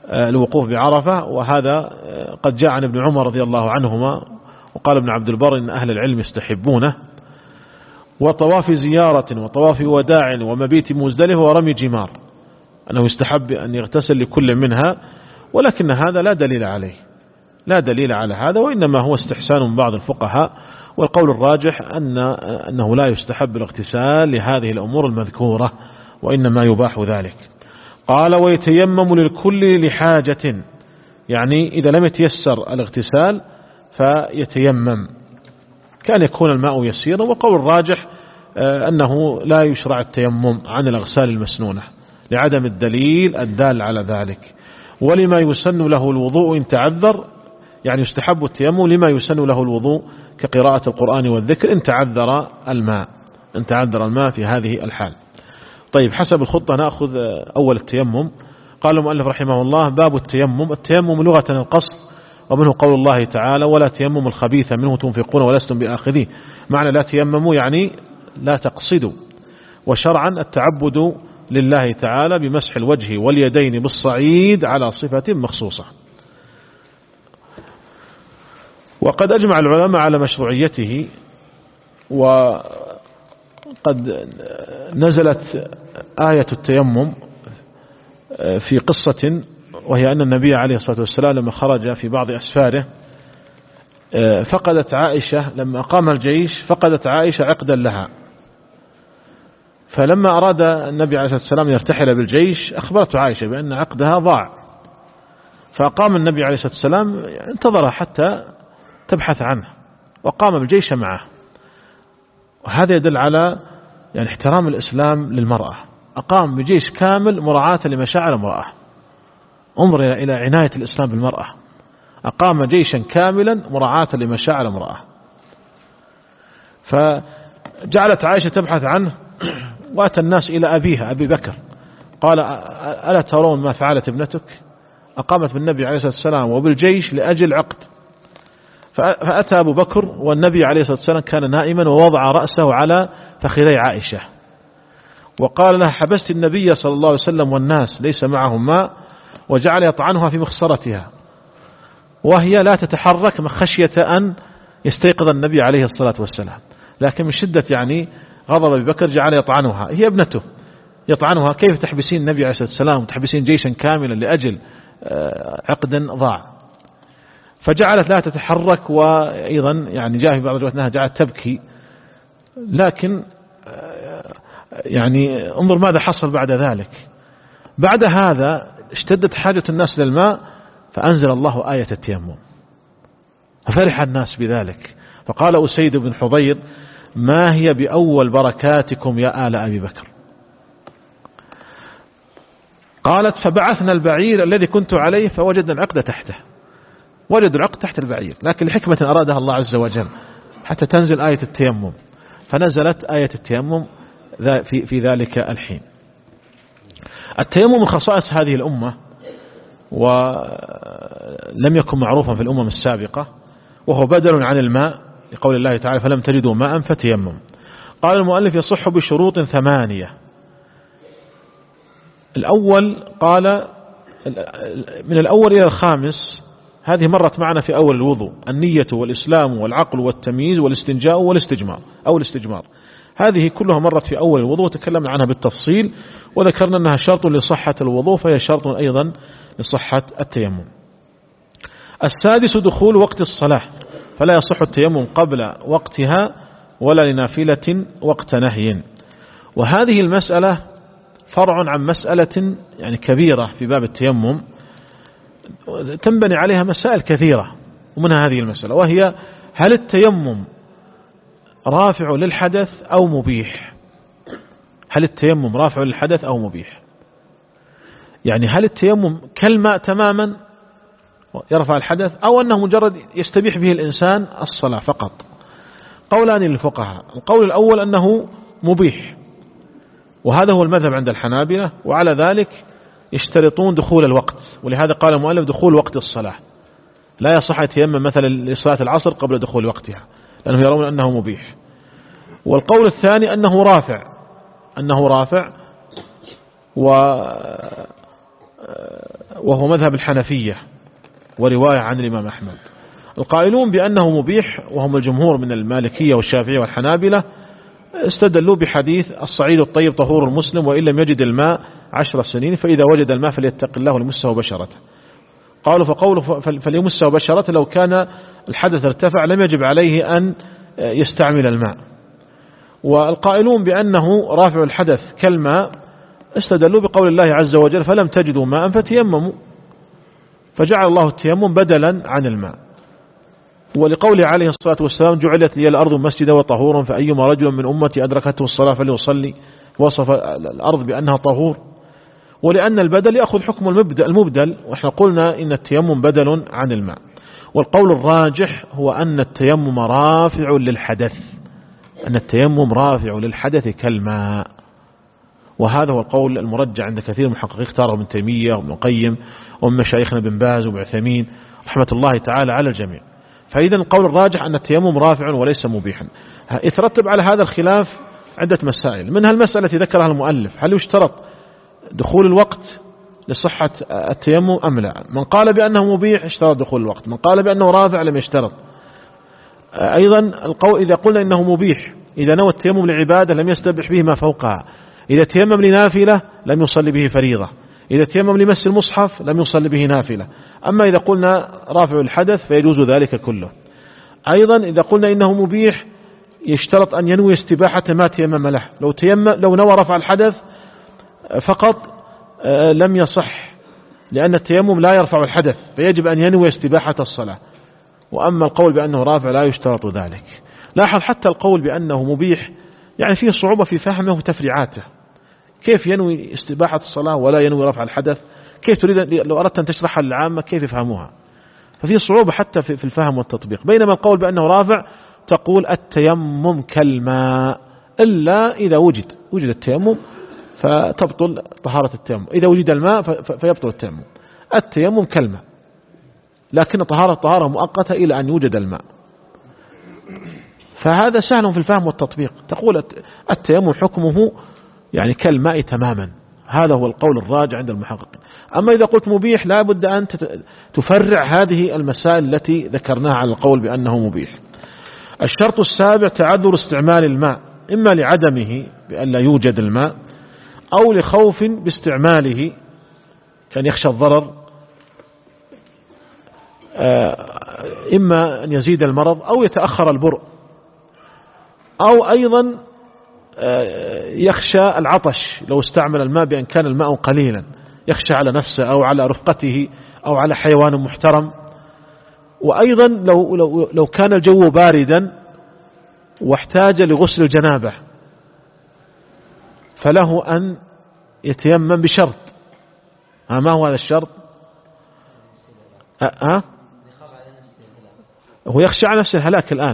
الوقوف بعرفة، وهذا قد جاء عن ابن عمر رضي الله عنهما، وقال ابن عبد البر إن أهل العلم يستحبونه. وطواف زيارة وطواف وداع ومبيت مزدلفة ورمي جمار، أنه يستحب أن يغتسل لكل منها، ولكن هذا لا دليل عليه، لا دليل على هذا، وإنما هو استحسان من بعض الفقهاء، والقول الراجح أن أنه لا يستحب الاغتسال لهذه الأمور المذكورة، وإنما يباح ذلك. قال ويتيمم للكل لحاجة، يعني إذا لم يتيسر الاغتسال فيتيمم، كان يكون الماء يسيرا. وقول الراجح أنه لا يشرع التيمم عن الأغسال المسنونة لعدم الدليل الدال على ذلك. ولما يسن له الوضوء إن تعذر، يعني يستحب التيمم لما يسن له الوضوء كقراءة القرآن والذكر إن تعذر الماء، إن تعذر الماء في هذه الحال. طيب، حسب الخطة نأخذ أول التيمم. قال المؤلف رحمه الله: باب التيمم. التيمم لغة القصد، ومنه قول الله تعالى: ولا تيمموا الخبيث منه تنفقون ولستم بآخذيه. معنى لا تيمموا يعني لا تقصدوا. وشرعا التعبد لله تعالى بمسح الوجه واليدين بالصعيد على صفة مخصوصة. وقد أجمع العلماء على مشروعيته، وقد نزلت آية التيمم في قصة، وهي أن النبي عليه الصلاة والسلام لما خرج في بعض أسفاره فقدت عائشة، لما قام الجيش فقدت عائشة عقدا لها، فلما أراد النبي عليه الصلاة والسلام يرتحل بالجيش أخبرت عائشة بأن عقدها ضاع، فقام النبي عليه الصلاة والسلام انتظرها حتى تبحث عنه، وقام بالجيش معه. وهذا يدل على يعني احترام الإسلام للمرأة، أقام بجيش كامل مراعاة لمشاعر المرأة. انظر إلى عناية الإسلام بالمرأة، أقام جيشا كاملا مراعاة لمشاعر المرأة. فجعلت عائشة تبحث عنه، وأتى الناس إلى أبيها أبي بكر، قال: ألا ترون ما فعلت ابنتك؟ أقامت بالنبي عليه الصلاة والسلام وبالجيش لأجل عقد. فأتى أبو بكر والنبي عليه الصلاة والسلام كان نائما، ووضع رأسه على فخذي عائشة وقال لها: حبست النبي صلى الله عليه وسلم والناس ليس معهم ماء، وجعل يطعنها في مخصرتها، وهي لا تتحرك خشية أن يستيقظ النبي عليه الصلاة والسلام، لكن من شدة يعني غضب أبي بكر جعل يطعنها، هي ابنته يطعنها: كيف تحبسين النبي عليه الصلاة والسلام وتحبسين جيشا كاملا لأجل عقد ضاع؟ فجعلت لا تتحرك، وأيضا يعني جاء في بعض الروايات أنها جعلت تبكي. لكن يعني انظر ماذا حصل بعد ذلك. بعد هذا اشتدت حاجة الناس للماء، فأنزل الله آية التيمم، ففرح الناس بذلك. فقال أسيد بن حضير: ما هي بأول بركاتكم يا آل أبي بكر؟ قالت: فبعثنا البعير الذي كنت عليه فوجدنا العقد تحته، وجدوا العقد تحت البعير، لكن لحكمة أرادها الله عز وجل حتى تنزل آية التيمم، فنزلت آية التيمم في في ذلك الحين. التيمم من خصائص هذه الأمة، ولم يكن معروفا في الأمم السابقة، وهو بدل عن الماء لقول الله تعالى: فلم تجدوا ماء فتيمم. قال المؤلف: يصح بشروط ثمانية. الأول قال من الأول إلى الخامس، هذه مرت معنا في أول الوضوء: النية والإسلام والعقل والتمييز والاستنجاء والاستجمار أو الاستجمار، هذه كلها مرت في أول الوضوء، تكلمنا عنها بالتفصيل، وذكرنا أنها شرط لصحة الوضوء، فهي شرط أيضا لصحة التيمم. السادس دخول وقت الصلاة، فلا يصح التيمم قبل وقتها ولا لنافلة وقت نهي. وهذه المسألة فرع عن مسألة يعني كبيرة في باب التيمم، تنبني عليها مسائل كثيرة، ومنها هذه المسألة، وهي: هل التيمم رافع للحدث أو مبيح؟ هل التيمم رافع للحدث أو مبيح؟ يعني هل التيمم كالماء تماما يرفع الحدث، أو أنه مجرد يستبيح به الإنسان الصلاة فقط؟ قولان للفقهاء: القول الأول أنه مبيح، وهذا هو المذهب عند الحنابلة، وعلى ذلك يشترطون دخول الوقت، ولهذا قال المؤلف: دخول وقت الصلاة، لا يصح يتيمم مثلا لصلاة العصر قبل دخول وقتها، لأنه يرون أنه مبيح. والقول الثاني أنه رافع، أنه رافع، و وهو مذهب الحنفية ورواية عن الإمام أحمد. القائلون بأنه مبيح وهم الجمهور من المالكية والشافعية والحنابلة استدلوا بحديث الصعيد الطيب طهور المسلم وإن لم يجد الماء عشر سنين فإذا وجد الماء فليتق الله وليمسه بشرته. قالوا فقوله فليمسه بشرته لو كان الحدث ارتفع لم يجب عليه أن يستعمل الماء. والقائلون بأنه رافع الحدث كالماء استدلوا بقول الله عز وجل فلم تجدوا ماء فتيمموا، فجعل الله التيمم بدلا عن الماء. ولقوله عليه الصلاة والسلام جعلت لي الأرض مسجدا وطهورا فأيما رجل من أمتي أدركته الصلاة فليصلي، وصف الأرض بأنها طهور. ولأن البدل يأخذ حكم المبدل، وإحنا قلنا إن التيمم بدل عن الماء. والقول الراجح هو أن التيمم رافع للحدث، أن التيمم رافع للحدث كالماء، وهذا هو القول المرجع عند كثير من المحققين اختاره ابن تيمية وابن القيم ومن مشايخنا بن باز وابن عثيمين رحمة الله تعالى على الجميع. فإذا القول الراجح أن التيمم رافع وليس مبيحا. يترتب على هذا الخلاف عدة مسائل، منها المسألة التي ذكرها المؤلف، هل يشترط دخول الوقت لصحة التيمم أم لا؟ من قال بأنه مبيح اشترط دخول الوقت، من قال بأنه رافع لم يشترط. أيضا القول إذا قلنا إنه مبيح إذا نوى التيمم لعبادة لم يستبح به ما فوقها، إذا تيمم لنافلة لم يصلي به فريضة، إذا تيمم لمس المصحف لم يصلي به نافلة. أما إذا قلنا رافع الحدث فيجوز ذلك كله. أيضا إذا قلنا إنه مبيح يشترط أن ينوي استباحة ما تيمم له، لو تيمم لو نوى رفع الحدث فقط لم يصح، لأن التيمم لا يرفع الحدث فيجب أن ينوي استباحة الصلاة. وأما القول بأنه رافع لا يشترط ذلك. لاحظ حتى القول بأنه مبيح يعني فيه صعوبة في فهمه وتفريعاته، كيف ينوي استباحة الصلاة ولا ينوي رفع الحدث؟ كيف تريد لو أردت أن تشرحها للعامة كيف يفهموها؟ ففيه صعوبة حتى في الفهم والتطبيق. بينما القول بأنه رافع تقول التيمم كالماء إلا إذا وجد وجد التيمم فتبطل طهارة التيمم، إذا وجد الماء فيبطل التيمم. التيمم كالماء، لكن طهارة طهارة مؤقتة إلى أن يوجد الماء. فهذا سهل في الفهم والتطبيق، تقول التيمم حكمه يعني كالماء تماما. هذا هو القول الراجع عند المحققين. أما إذا قلت مبيح لا بد أن تفرع هذه المسائل التي ذكرناها على القول بأنه مبيح. الشرط السابع تعذر استعمال الماء، إما لعدمه بأن لا يوجد الماء أو لخوف باستعماله كان يخشى الضرر، إما أن يزيد المرض أو يتأخر البرء، أو أيضا يخشى العطش لو استعمل الماء بأن كان الماء قليلا، يخشى على نفسه أو على رفقته أو على حيوان محترم. وأيضا لو, لو, لو كان الجو باردا واحتاج لغسل الجنابة فله أن يتيمم بشرط. ما هو هذا الشرط؟ أه؟ هو يخشى على نفسه الهلاك الآن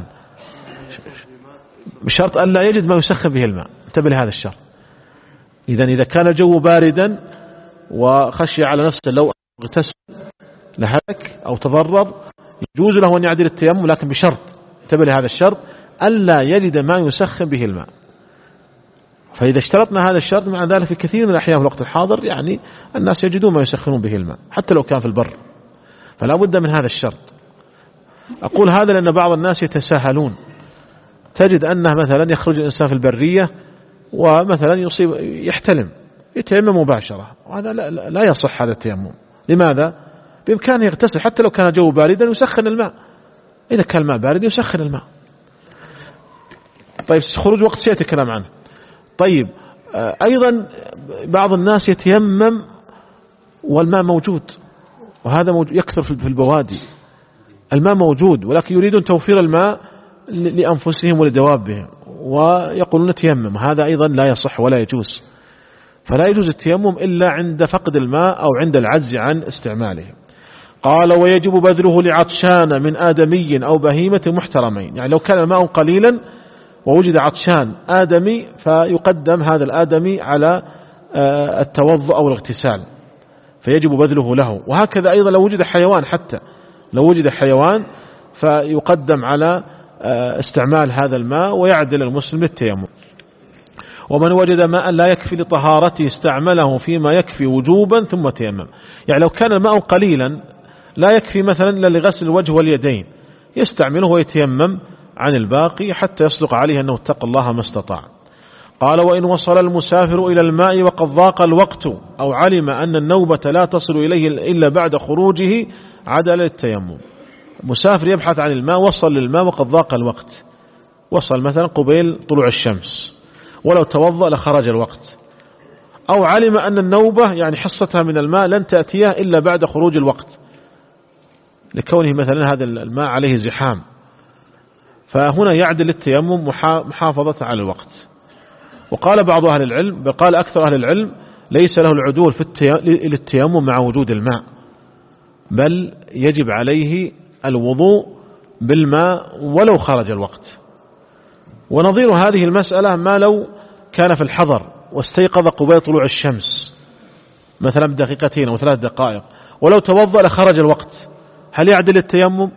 بشرط أن لا يجد ما يسخن به الماء. انتبه لهذا الشرط. إذا إذا كان الجو باردا وخشي على نفسه لو اغتسل لهلك أو تضرر يجوز له أن يعدل التيمم، لكن بشرط، انتبه لهذا الشرط، ألا يجد ما يسخن به الماء. فإذا اشترطنا هذا الشرط مع ذلك في كثير من الأحيان في الوقت الحاضر يعني الناس يجدون ما يسخنون به الماء حتى لو كان في البر، فلا بد من هذا الشرط. أقول هذا لأن بعض الناس يتساهلون، تجد أنه مثلا يخرج الإنسان في البرية ومثلا يصيب يحتلم يتيمم مباشرة، وهذا لا, لا يصح هذا التيمم. لماذا؟ بإمكانه يغتسل حتى لو كان الجو باردا يسخن الماء، إذا كان الماء بارد يسخن الماء. طيب خروج وقت سيأتي الكلام عنه. طيب أيضا بعض الناس يتيمم والماء موجود، وهذا موجود يكثر في البوادي، الماء موجود ولكن يريدون توفير الماء لأنفسهم ولدوابهم ويقولون تيمم، هذا أيضا لا يصح ولا يجوز. فلا يجوز التيمم إلا عند فقد الماء أو عند العجز عن استعماله. قال ويجب بذله لعطشان من آدمي أو بهيمة محترمين، يعني لو كان الماء قليلا ووجد عطشان آدمي فيقدم هذا الآدمي على التوضؤ أو الاغتسال فيجب بذله له. وهكذا أيضا لو وجد حيوان، حتى لو وجد حيوان فيقدم على استعمال هذا الماء ويعدل المسلم للتيمم. ومن وجد ماء لا يكفي لطهارته استعمله فيما يكفي وجوبا ثم تيمم. يعني لو كان الماء قليلا لا يكفي مثلا إلا لغسل الوجه واليدين يستعمله ويتيمم عن الباقي حتى يصدق عليه أنه اتقى الله ما استطاع. قال وإن وصل المسافر إلى الماء وقد ضاق الوقت أو علم أن النوبة لا تصل إليه إلا بعد خروجه عدل التيمم. مسافر يبحث عن الماء وصل للماء وقد ضاق الوقت، وصل مثلا قبيل طلوع الشمس، ولو توضأ لخرج الوقت، أو علم أن النوبة يعني حصتها من الماء لن تأتيه إلا بعد خروج الوقت لكونه مثلا هذا الماء عليه زحام، فهنا يعدل التيمم محافظة على الوقت. وقال بعض أهل العلم، قال أكثر أهل العلم ليس له العدول في التيمم مع وجود الماء، بل يجب عليه الوضوء بالماء ولو خرج الوقت. ونظير هذه المسألة ما لو كان في الحضر واستيقظ قبيل طلوع الشمس مثلا بدقيقتين أو ثلاث دقائق ولو توضأ لخرج الوقت، هل يعدل التيمم؟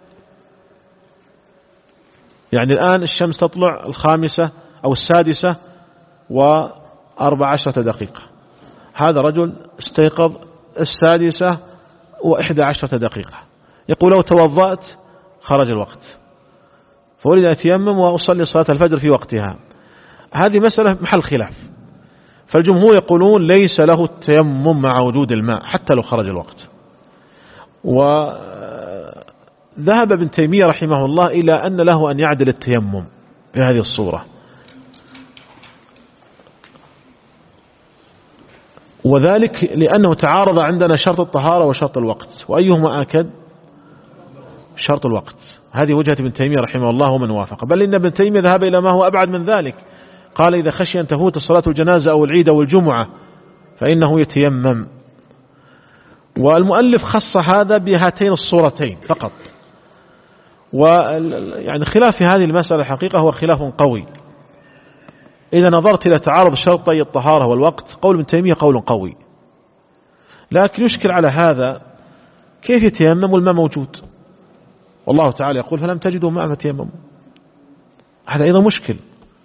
يعني الآن الشمس تطلع الخامسة أو السادسة وأربع عشرة دقيقة، هذا رجل استيقظ السادسة وإحدى عشرة دقيقة، يقول لو توضأت خرج الوقت فأريد أن أتيمم وأصلي صلاة الفجر في وقتها. هذه مسألة محل خلاف، فالجمهور يقولون ليس له التيمم مع وجود الماء حتى لو خرج الوقت. وذهب ابن تيمية رحمه الله إلى أن له أن يعدل التيمم في هذه الصورة، وذلك لأنه تعارض عندنا شرط الطهارة وشرط الوقت، وأيهما آكد؟ شرط الوقت. هذه وجهة ابن تيمية رحمه الله ومن وافق، بل إن ابن تيمية ذهب إلى ما هو أبعد من ذلك، قال إذا خشي أن تفوت صلاة الجنازة أو العيد أو الجمعة فإنه يتيمم. والمؤلف خص هذا بهاتين الصورتين فقط، ويعني خلاف في هذه المسألة الحقيقة هو خلاف قوي. إذا نظرت إلى تعارض شرطي الطهارة والوقت قول ابن تيمية قول قوي، لكن يشكل على هذا كيف يتيمم والماء موجود، والله تعالى يقول فلم تجدوا ماء فتيمموا، هذا أيضا مشكل.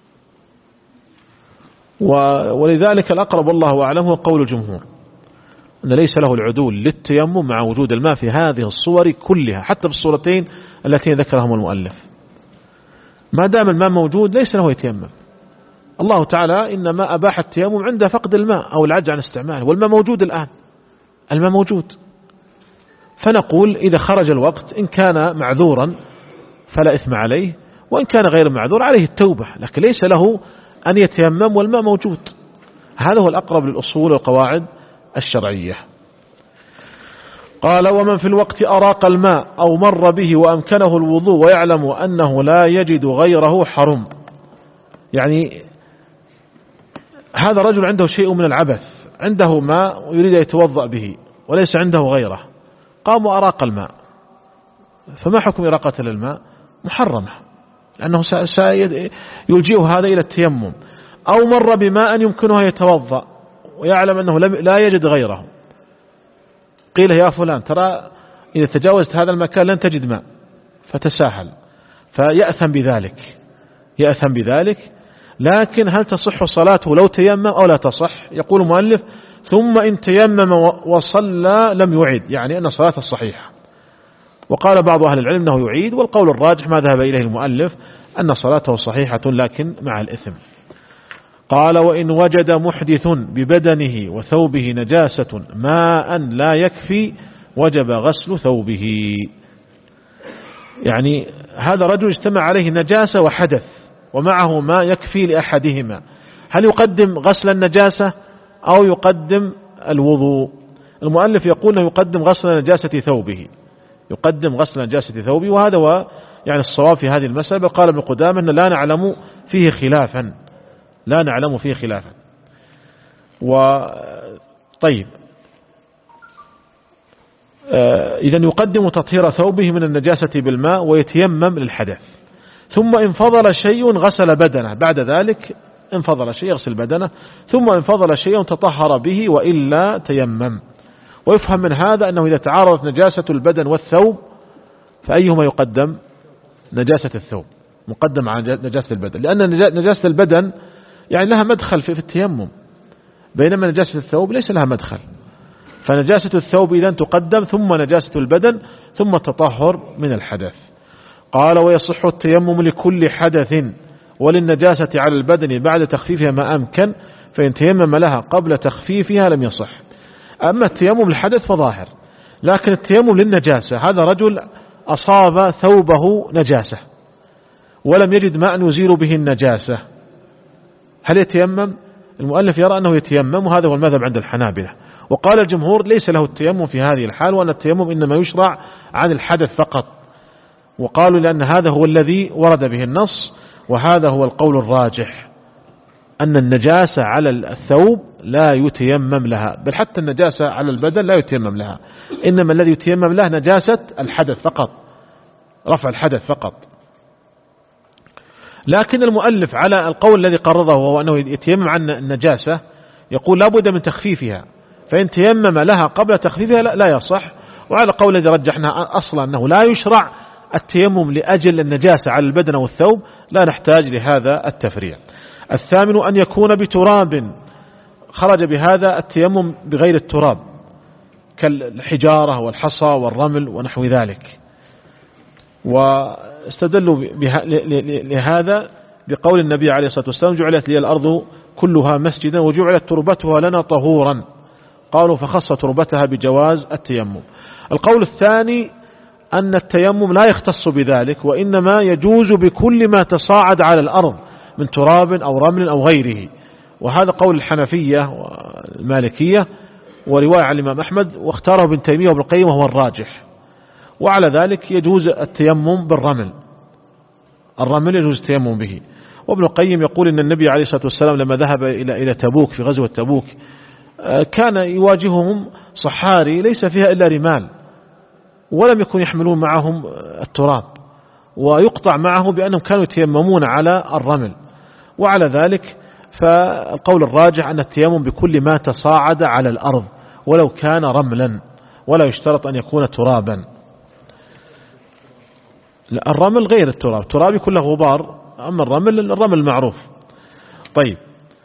ولذلك الأقرب والله أعلم هو قول الجمهور أن ليس له العدول للتيمم مع وجود الماء في هذه الصور كلها، حتى بالصورتين التي ذكرهم المؤلف، ما دام الماء موجود ليس له يتيمم. الله تعالى إنما أباح التيمم عند فقد الماء أو العجز عن استعماله، والماء موجود الآن، الماء موجود. فنقول إذا خرج الوقت إن كان معذورا فلا إثم عليه، وإن كان غير معذور عليه التوبة، لكن ليس له أن يتيمم والماء موجود. هذا هو الأقرب للأصول والقواعد الشرعية. قال ومن في الوقت أراق الماء أو مر به وأمكنه الوضوء ويعلم أنه لا يجد غيره حرم. يعني هذا رجل عنده شيء من العبث، عنده ماء ويريد أن يتوضأ به وليس عنده غيره، قام وأراق الماء، فما حكم إراقة للماء؟ محرمة، لأنه سيلجئه هذا إلى التيمم. أو مر بماء يمكنه يتوضأ ويعلم أنه لا يجد غيره، قيل يا فلان ترى إذا تجاوزت هذا المكان لن تجد ماء، فتساهل فيأثم بذلك، يأثم بذلك. لكن هل تصح صلاته لو تيمم أو لا تصح؟ يقول المؤلف ثم إن تيمم وصلى لم يعيد، يعني أن صلاته الصحيحة. وقال بعض أهل العلم أنه يعيد، والقول الراجح ما ذهب إليه المؤلف أن صلاته صحيحة لكن مع الإثم. قال وإن وجد محدث ببدنه وثوبه نجاسة ماء لا يكفي وجب غسل ثوبه. يعني هذا رجل اجتمع عليه نجاسة وحدث ومعه ما يكفي لأحدهما، هل يقدم غسل النجاسة أو يقدم الوضوء؟ المؤلف يقول أنه يقدم غسل نجاسة ثوبه، يقدم غسل نجاسة ثوبه، وهذا هو يعني الصواب في هذه المسألة. قال ابن قدامة أن لا نعلم فيه خلافا، لا نعلم فيه خلافا. وطيب إذن يقدم تطهير ثوبه من النجاسة بالماء ويتيمم للحدث، ثم إن فضل شيء غسل بدنه، بعد ذلك إن فضل شيء يغسل بدنه، ثم إن فضل شيء تطهر به وإلا تيمم. ويفهم من هذا أنه إذا تعارضت نجاسة البدن والثوب فأيهما يقدم؟ نجاسة الثوب مقدم على نجاسة البدن، لأن نجاسة البدن يعني لها مدخل في التيمم، بينما نجاسة الثوب ليس لها مدخل. فنجاسة الثوب إذن تقدم، ثم نجاسة البدن، ثم التطهر من الحدث. قال ويصح التيمم لكل حدث وللنجاسة على البدن بعد تخفيفها ما أمكن، فإن تيمم لها قبل تخفيفها لم يصح. أما التيمم للحدث فظاهر، لكن التيمم للنجاسة، هذا رجل أصاب ثوبه نجاسة ولم يجد ماء يزيل به النجاسة، هل يتيمم؟ المؤلف يرى أنه يتيمم، وهذا هو المذهب عند الحنابلة. وقال الجمهور ليس له التيمم في هذه الحال، وأن التيمم إنما يشرع عن الحدث فقط، وقالوا لأن هذا هو الذي ورد به النص، وهذا هو القول الراجح، أن النجاسة على الثوب لا يتيمم لها، بل حتى النجاسة على البدن لا يتيمم لها، إنما الذي يتيمم له نجاسة الحدث فقط، رفع الحدث فقط. لكن المؤلف على القول الذي قرره، وهو أنه يتيمم عن النجاسة، يقول لا بد من تخفيفها، فإن تيمم لها قبل تخفيفها لا يصح. وعلى قول الذي رجحنا أصلا أنه لا يشرع التيمم لأجل النجاسة على البدن والثوب، لا نحتاج لهذا التفريع. الثامن أن يكون بتراب، خرج بهذا التيمم بغير التراب كالحجارة والحصى والرمل ونحو ذلك، واستدلوا لهذا بقول النبي عليه الصلاة والسلام جعلت لي الأرض كلها مسجدا وجعلت تربتها لنا طهورا، قالوا فخص تربتها بجواز التيمم. القول الثاني أن التيمم لا يختص بذلك، وإنما يجوز بكل ما تصاعد على الأرض من تراب أو رمل أو غيره، وهذا قول الحنفية والمالكية ورواية عن الإمام أحمد، واختاره ابن تيمية وابن القيم وهو الراجح. وعلى ذلك يجوز التيمم بالرمل، الرمل يجوز التيمم به. وابن القيم يقول إن النبي عليه الصلاة والسلام لما ذهب إلى إلى تبوك في غزوة تبوك كان يواجههم صحاري ليس فيها إلا رمال، ولم يكن يحملون معهم التراب، ويقطع معه بأنهم كانوا يتيممون على الرمل. وعلى ذلك فالقول الراجح أن التيمم بكل ما تصاعد على الأرض ولو كان رملا، ولا يشترط أن يكون ترابا. الرمل غير التراب، التراب يكون له غبار، أما الرمل الرمل معروف. طيب،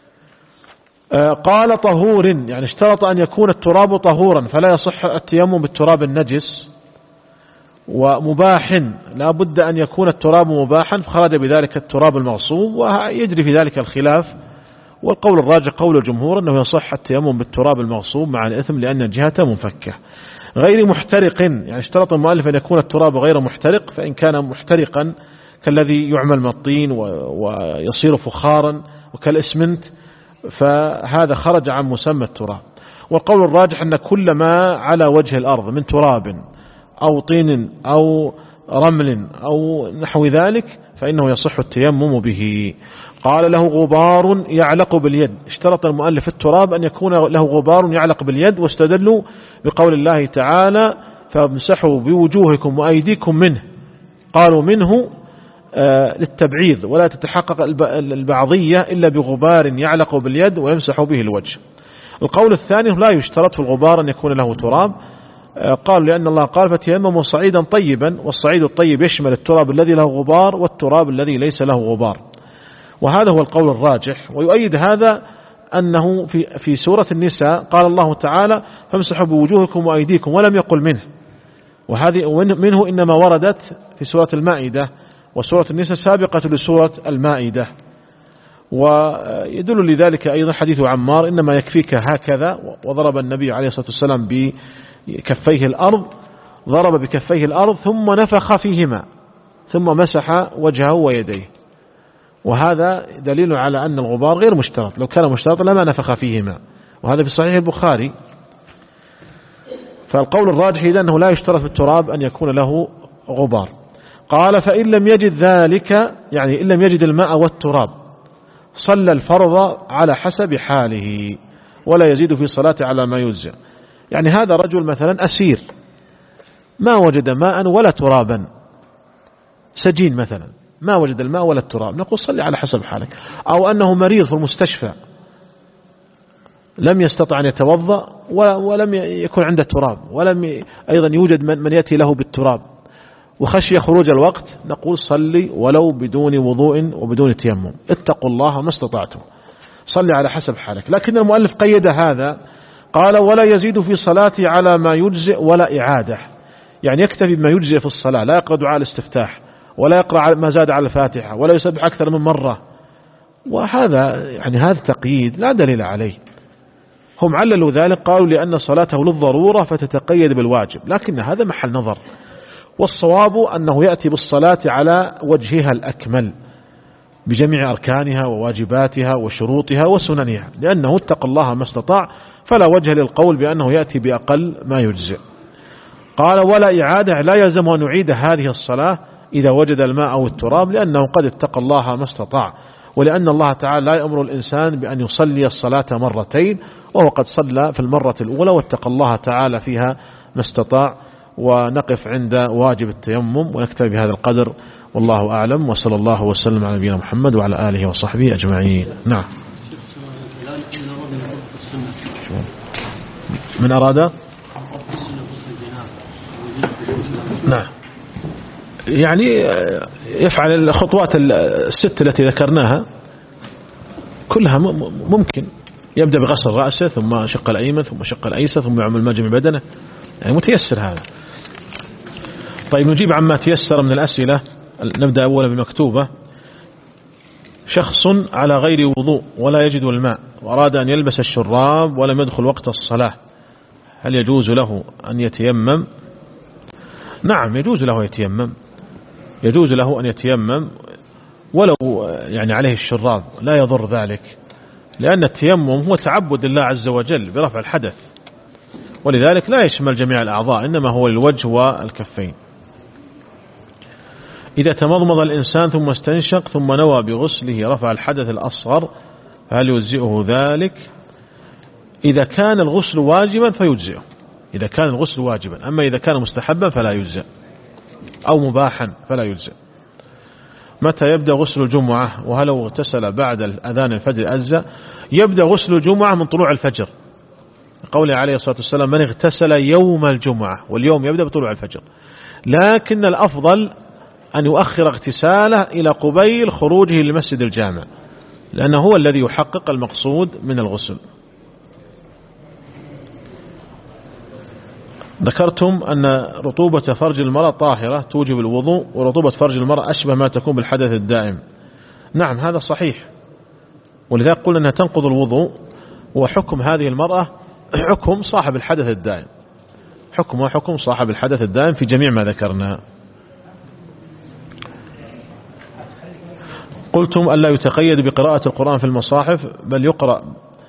قال طهور، يعني اشترط أن يكون التراب طهورا، فلا يصح التيمم بالتراب النجس. ومباح، لا بد أن يكون التراب مباحا، فخرج بذلك التراب المغصوب، ويجري في ذلك الخلاف. والقول الراجح قول الجمهور أنه يصح التيمم بالتراب المغصوب مع الإثم لأن الجهة منفكة. غير محترق، يعني اشترط المؤلف أن يكون التراب غير محترق، فإن كان محترقا كالذي يعمل من الطين ويصير فخارا وكالإسمنت فهذا خرج عن مسمى التراب. والقول الراجح أن كل ما على وجه الأرض من تراب أو طين أو رمل أو نحو ذلك فإنه يصح التيمم به. قال له غبار يعلق باليد، اشترط المؤلف التراب أن يكون له غبار يعلق باليد، واستدلوا بقول الله تعالى فامسحوا بوجوهكم وأيديكم منه، قالوا منه آه للتبعيض، ولا تتحقق البعضية إلا بغبار يعلق باليد ويمسح به الوجه. القول الثاني لا يشترط في الغبار أن يكون له تراب، آه قال لأن الله قال فتيمموا صعيدا طيبا، والصعيد الطيب يشمل التراب الذي له غبار والتراب الذي ليس له غبار، وهذا هو القول الراجح. ويؤيد هذا أنه في في سورة النساء قال الله تعالى فامسحوا بوجوهكم وأيديكم ولم يقل منه، وهذه منه إنما وردت في سورة المائدة، وسورة النساء سابقة لسورة المائدة. ويدل لذلك أيضا حديث عمار إنما يكفيك هكذا، وضرب النبي عليه الصلاة والسلام بكفيه الأرض، ضرب بكفيه الأرض ثم نفخ فيهما ثم مسح وجهه ويديه، وهذا دليل على أن الغبار غير مشترط، لو كان مشترط لما نفخ فيهما، وهذا في صحيح البخاري. فالقول الراجح إذا أنه لا يشترط في التراب أن يكون له غبار. قال فإن لم يجد ذلك، يعني إن لم يجد الماء والتراب صلى الفرض على حسب حاله ولا يزيد في صلاته على ما يجزئ. يعني هذا رجل مثلا أسير ما وجد ماء ولا ترابا، سجين مثلا ما وجد الماء ولا التراب، نقول صلي على حسب حالك. أو أنه مريض في المستشفى لم يستطع أن يتوضأ ولم يكن عنده تراب، ولم أيضا يوجد من يأتي له بالتراب وخشي خروج الوقت، نقول صلي ولو بدون وضوء وبدون تيمم، اتقوا الله ما استطعتم. صلي على حسب حالك. لكن المؤلف قيد هذا، قال ولا يزيد في صلاته على ما يجزئ ولا إعادة، يعني يكتفي بما يجزئ في الصلاة، لا يقرأ دعاء الاستفتاح ولا يقرأ ما زاد على الفاتحة ولا يسبح أكثر من مرة. وهذا يعني هذا تقييد لا دليل عليه. هم عللوا ذلك، قالوا لأن صلاته للضرورة فتتقيد بالواجب، لكن هذا محل نظر، والصواب أنه يأتي بالصلاة على وجهها الأكمل بجميع أركانها وواجباتها وشروطها وسننها، لأنه اتقى الله ما استطاع، فلا وجه للقول بأنه يأتي بأقل ما يجزئ. قال ولا إعادة، لا يلزم أن نعيد هذه الصلاة إذا وجد الماء أو التراب، لأنه قد اتقى الله ما استطاع، ولأن الله تعالى لا يأمر الإنسان بأن يصلي الصلاة مرتين، وهو قد صلى في المرة الأولى واتقى الله تعالى فيها ما استطاع. ونقف عند واجب التيمم ونكتفي بهذا القدر، والله أعلم، وصلى الله وسلم على نبينا محمد وعلى آله وصحبه أجمعين. نعم. من أراد نعم يعني يفعل الخطوات الست التي ذكرناها كلها ممكن، يبدأ بغسل رأسه ثم شق الأيمن ثم شق الأيسر ثم يعمل ما جمع بدنه، يعني متيسر هذا. طيب نجيب عما تيسر من الأسئلة. نبدأ أولا بمكتوبة. شخص على غير وضوء ولا يجد الماء وأراد أن يلبس الشراب ولم يدخل وقت الصلاة، هل يجوز له أن يتيمم؟ نعم يجوز له يتيمم، يجوز له أن يتيمم ولو يعني عليه الشراب، لا يضر ذلك، لأن التيمم هو تعبد الله عز وجل برفع الحدث، ولذلك لا يشمل جميع الأعضاء، إنما هو الوجه والكفين. إذا تمضمض الإنسان ثم استنشق ثم نوى بغسله رفع الحدث الأصغر فهل يجزئه ذلك؟ إذا كان الغسل واجبا فيجزئه، إذا كان الغسل واجبا، أما إذا كان مستحبا فلا يجزئ، أو مباحا فلا يجزئ. متى يبدأ غسل الجمعة؟ وهل لو اغتسل بعد الأذان الفجر أجزأ؟ يبدأ غسل الجمعة من طلوع الفجر، قوله عليه الصلاة والسلام من اغتسل يوم الجمعة، واليوم يبدأ بطلوع الفجر، لكن الأفضل أن يؤخر اغتساله إلى قبيل خروجه لمسجد الجامع، لأنه هو الذي يحقق المقصود من الغسل. ذكرتم أن رطوبة فرج المرأة طاهرة توجب الوضوء، ورطوبة فرج المرأة أشبه ما تكون بالحدث الدائم. نعم هذا صحيح، ولذلك قلنا أنها تنقض الوضوء، وحكم هذه المرأة حكم صاحب الحدث الدائم، حكم حكم صاحب الحدث الدائم في جميع ما ذكرنا. قلتم ألا يتقيد بقراءة القرآن في المصاحف، بل يقرأ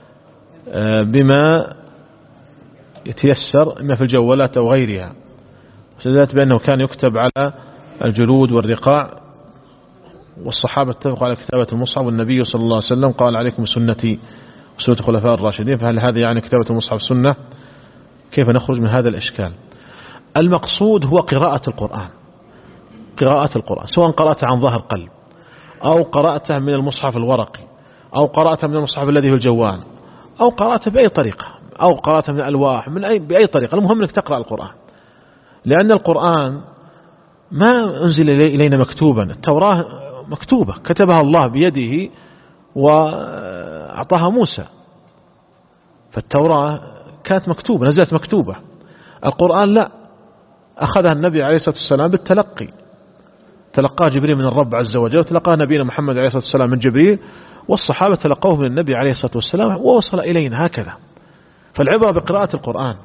بما يتيسر إما في الجوالات أو غيرها، وسدلت بأنه كان يكتب على الجلود والرقاع، والصحابة اتفقوا على كتابة المصحف، والنبي صلى الله عليه وسلم قال عليكم سنتي وسنة الخلفاء الراشدين، فهل هذا يعني كتابة المصحف سنة؟ كيف نخرج من هذا الإشكال؟ المقصود هو قراءة القرآن، قراءة القرآن سواء قرأت عن ظهر قلب أو قرأته من المصحف الورقي أو قرأته من المصحف الذي في الجوال أو قرأته بأي طريقة أو قرأته من الألواح من أي بأي طريقة، المهم أنك تقرأ القرآن، لأن القرآن ما أنزل إلينا مكتوبا، التوراة مكتوبة كتبها الله بيده وأعطاها موسى، فالتوراة كانت مكتوبة نزلت مكتوبة. القرآن لا، أخذها النبي عليه الصلاة والسلام بالتلقي، تلقاه جبريل من الرب عز وجل، وتلقاه نبينا محمد عليه الصلاة والسلام من جبريل، والصحابة تلقوه من النبي عليه الصلاة والسلام ووصل إلينا هكذا. فالعبرة بقراءة القرآن.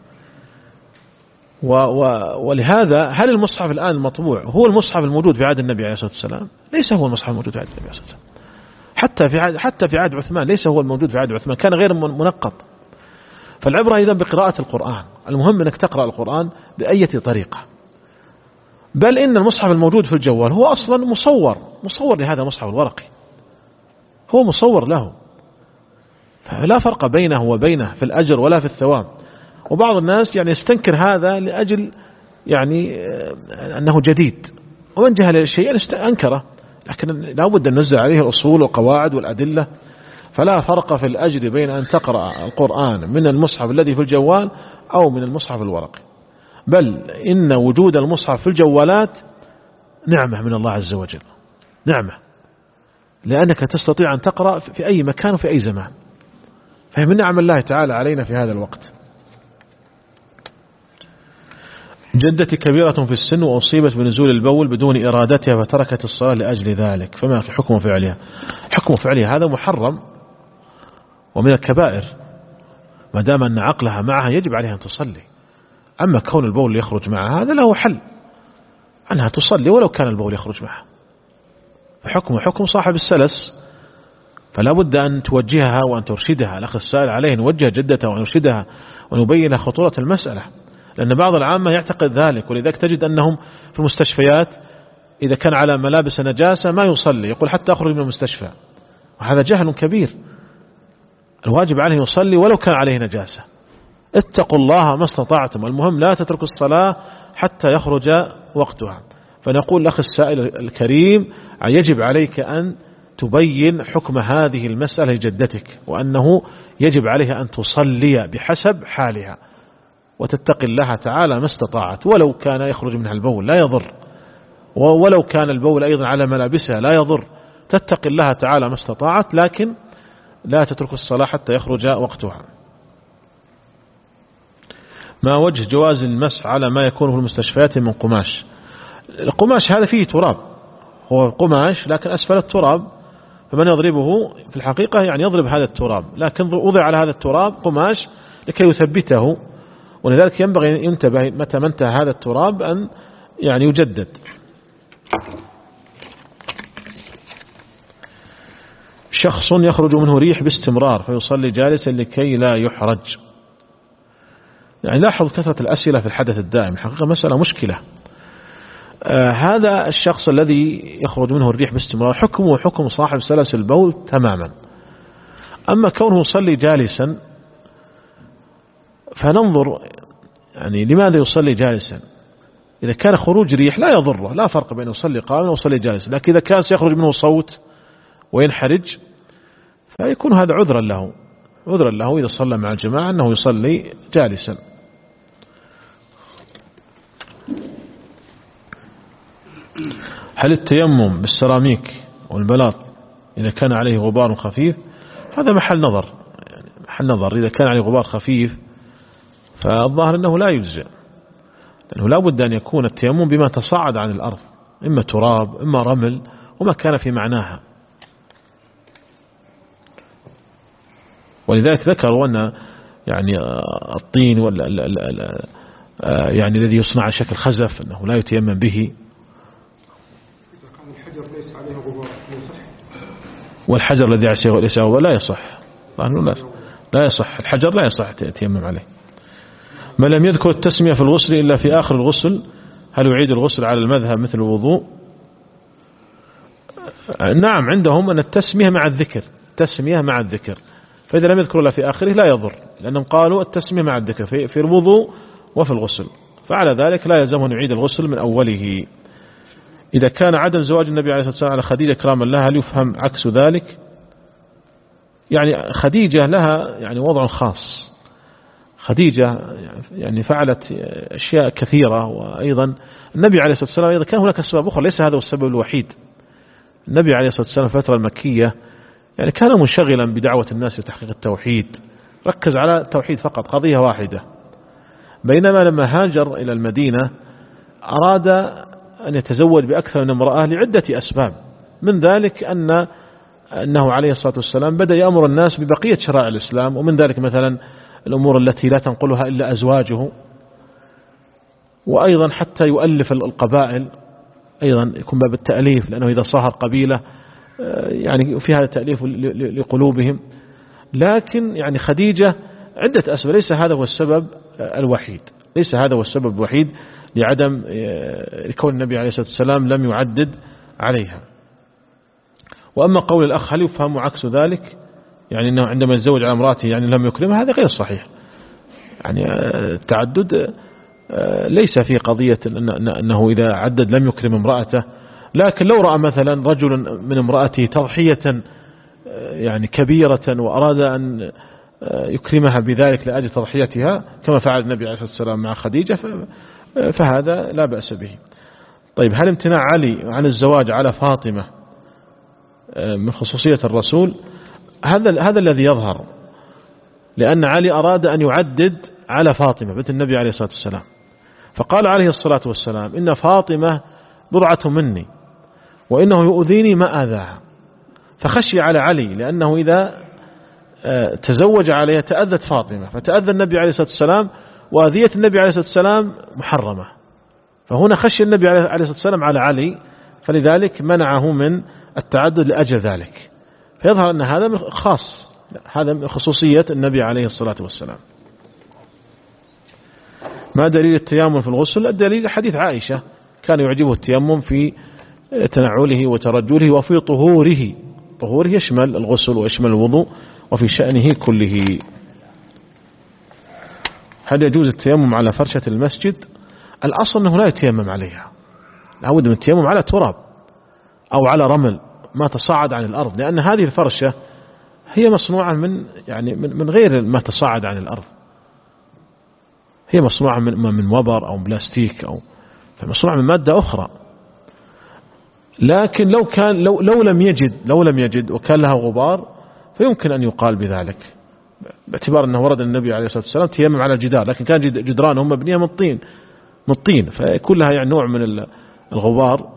و و ولهذا هل المصحف الآن المطبوع هو المصحف الموجود في عهد النبي عليه الصلاة والسلام؟ ليس هو المصحف الموجود في عهد النبي عليه الصلاة والسلام، حتى في عهد حتى في عهد عثمان ليس هو الموجود في عهد عثمان، كان غير منقط. فالعبرة إذا بقراءة القرآن، المهم أنك تقرأ القرآن بأي طريقة، بل إن المصحف الموجود في الجوال هو أصلا مصور مصور لهذا المصحف الورقي، هو مصور له، فلا فرق بينه وبينه في الأجر ولا في الثواب. وبعض الناس يعني يستنكر هذا لأجل يعني أنه جديد، ومن جهل الشيء أنكره، لكن لا بد أن ننزل عليه الأصول والقواعد والأدلة. فلا فرق في الأجر بين أن تقرأ القرآن من المصحف الذي في الجوال أو من المصحف الورقي، بل إن وجود المصحف في الجوالات نعمة من الله عز وجل، نعمة، لأنك تستطيع أن تقرأ في أي مكان وفي أي زمان، فهي من نعم الله تعالى علينا في هذا الوقت. جدتي كبيرة في السن وأصيبت بنزول البول بدون إرادتها فتركت الصلاة لأجل ذلك، فما في حكم فعلها؟ حكم فعلها هذا محرم ومن الكبائر، ما دام أن عقلها معها يجب عليها أن تصلي. أما كون البول يخرج معها هذا له حل، أنها تصلي ولو كان البول يخرج معها، فحكم حكم صاحب السلس، فلا بد أن توجهها وأن ترشدها. الأخ السائل عليه نوجه جدته ونرشدها ونبين خطورة المسألة، لأن بعض العامة يعتقد ذلك، ولذلك تجد أنهم في المستشفيات إذا كان على ملابس نجاسة ما يصلي، يقول حتى أخرج من المستشفى، وهذا جهل كبير. الواجب عليه يصلي ولو كان عليه نجاسة. اتقوا الله ما استطعتم، المهم لا تتركوا الصلاة حتى يخرج وقتها. فنقول الأخ السائل الكريم يجب عليك أن تبين حكم هذه المسألة لجدتك، وأنه يجب عليها أن تصلي بحسب حالها، وتتقي الله تعالى ما استطاعت، ولو كان يخرج منها البول لا يضر، ولو كان البول أيضا على ملابسها لا يضر، تتقي الله تعالى ما استطاعت، لكن لا تترك الصلاة حتى يخرج وقتها. ما وجه جواز المسح على ما يكون في المستشفيات من قماش؟ القماش هذا فيه تراب، هو قماش لكن أسفل التراب، فمن يضربه في الحقيقة يعني يضرب هذا التراب، لكن وضع على هذا التراب قماش لكي يثبته، ولذلك ينبغي أن ينتبه متى ما انتهى هذا التراب أن يعني يجدد. شخص يخرج منه ريح باستمرار فيصلي جالسا لكي لا يحرج. يعني لاحظ كثرة الأسئلة في الحدث الدائم، الحقيقة مسألة مشكلة. آه هذا الشخص الذي يخرج منه الريح باستمرار حكمه حكم صاحب سلس البول تماما. أما كونه يصلي جالسا فننظر يعني لماذا يصلي جالسا. إذا كان خروج ريح لا يضره، لا فرق بين يصلي قائما ويصلي جالسا، لكن إذا كان سيخرج منه صوت وينحرج فيكون هذا عذرا له، عذرا له إذا صلى مع الجماعة أنه يصلي جالسا. هل التيمم بالسراميك والبلاط إذا كان عليه غبار خفيف؟ هذا محل نظر، يعني محل نظر. إذا كان عليه غبار خفيف فالظاهر أنه لا يجزئ، لأنه لا بد أن يكون التيمم بما تصاعد عن الأرض، إما تراب إما رمل وما كان في معناها. ولذلك ذكروا أن يعني الطين ولا يعني الذي يصنع على شكل خزف أنه لا يتيمم به. والحجر الذي ليس غبار لا يصح، لا يصح الحجر لا يصح يتيمم عليه. ما لم يذكر التسمية في الغسل إلا في آخر الغسل هل يعيد الغسل على المذهب مثل الوضوء؟ نعم، عندهم أن التسمية مع الذكر، التسمية مع الذكر، فإذا لم يذكر إلا في آخره لا يضر، لأنهم قالوا التسمية مع الذكر في, في الوضوء وفي الغسل، فعلى ذلك لا يلزمه أن يعيد الغسل من أوله. إذا كان عدم زواج النبي عليه الصلاة والسلام على خديجة كراما لها هل يفهم عكس ذلك؟ يعني خديجة لها يعني وضع خاص، خديجة يعني فعلت أشياء كثيرة، وأيضا النبي عليه الصلاة والسلام أيضا كان هناك أسباب أخرى، ليس هذا هو السبب الوحيد. النبي عليه الصلاة والسلام في الفترة المكية يعني كان منشغلا بدعوة الناس لتحقيق التوحيد، ركز على التوحيد فقط، قضية واحدة. بينما لما هاجر إلى المدينة أراد أن يتزوج بأكثر من امرأة لعدة أسباب، من ذلك أن أنه عليه الصلاة والسلام بدأ يأمر الناس ببقية شرائع الإسلام، ومن ذلك مثلا الأمور التي لا تنقلها إلا أزواجه، وأيضا حتى يؤلف القبائل، أيضا يكون باب التأليف، لأنه إذا صهر قبيلة يعني في هذا تأليف لقلوبهم. لكن يعني خديجة عدة أسباب، ليس هذا هو السبب الوحيد، ليس هذا هو السبب الوحيد لعدم كون النبي عليه الصلاة والسلام لم يعدد عليها. وأما قول الأخ هل يفهم عكس ذلك، يعني أنه عندما يتزوج على امرأته يعني لم يكرمها، هذا غير صحيح. يعني التعدد ليس في قضية أنه إذا عدد لم يكرم امرأته، لكن لو رأى مثلا رجل من امرأته تضحية يعني كبيرة وأراد أن يكرمها بذلك لأجل تضحيتها كما فعل النبي عليه الصلاة والسلام مع خديجة، فهذا لا بأس به. طيب، هل امتناع علي عن الزواج على فاطمة من خصوصية الرسول، هذا هذا الذي يظهر، لأن علي أراد أن يعدد على فاطمة بنت النبي عليه الصلاة والسلام، فقال عليه الصلاة والسلام إن فاطمة بضعة مني وإنه يؤذيني ما آذاها، فخشي على علي لأنه إذا تزوج عليها تأذت فاطمة، فتأذى النبي عليه الصلاة والسلام، وأذية النبي عليه الصلاة والسلام محرمة، فهنا خشي النبي عليه الصلاة والسلام على علي، فلذلك منعه من التعدد لأجل ذلك. فيظهر أن هذا خاص، هذا من خصوصية النبي عليه الصلاة والسلام. ما دليل التيمم في الغسل؟ الدليل حديث عائشة كان يعجبه التيمم في تنعله وترجله وفي طهوره، طهوره يشمل الغسل ويشمل الوضوء وفي شأنه كله. هل يجوز التيمم على فرشة المسجد؟ الأصل أنه لا يتيمم عليها، لابد من التيمم على تراب أو على رمل ما تصاعد عن الأرض، لأن هذه الفرشة هي مصنوعة من يعني من من غير ما تصاعد عن الأرض، هي مصنوعة من من وبر أو بلاستيك أو مصنوعة من مادة أخرى. لكن لو كان لو لو لم يجد لو لم يجد وكان لها غبار فيمكن أن يقال بذلك، باعتبار أنه ورد النبي عليه الصلاة والسلام تيمم على الجدار، لكن كان جدرانهم مبنية من الطين من الطين فيكون لها يعني نوع من الغبار.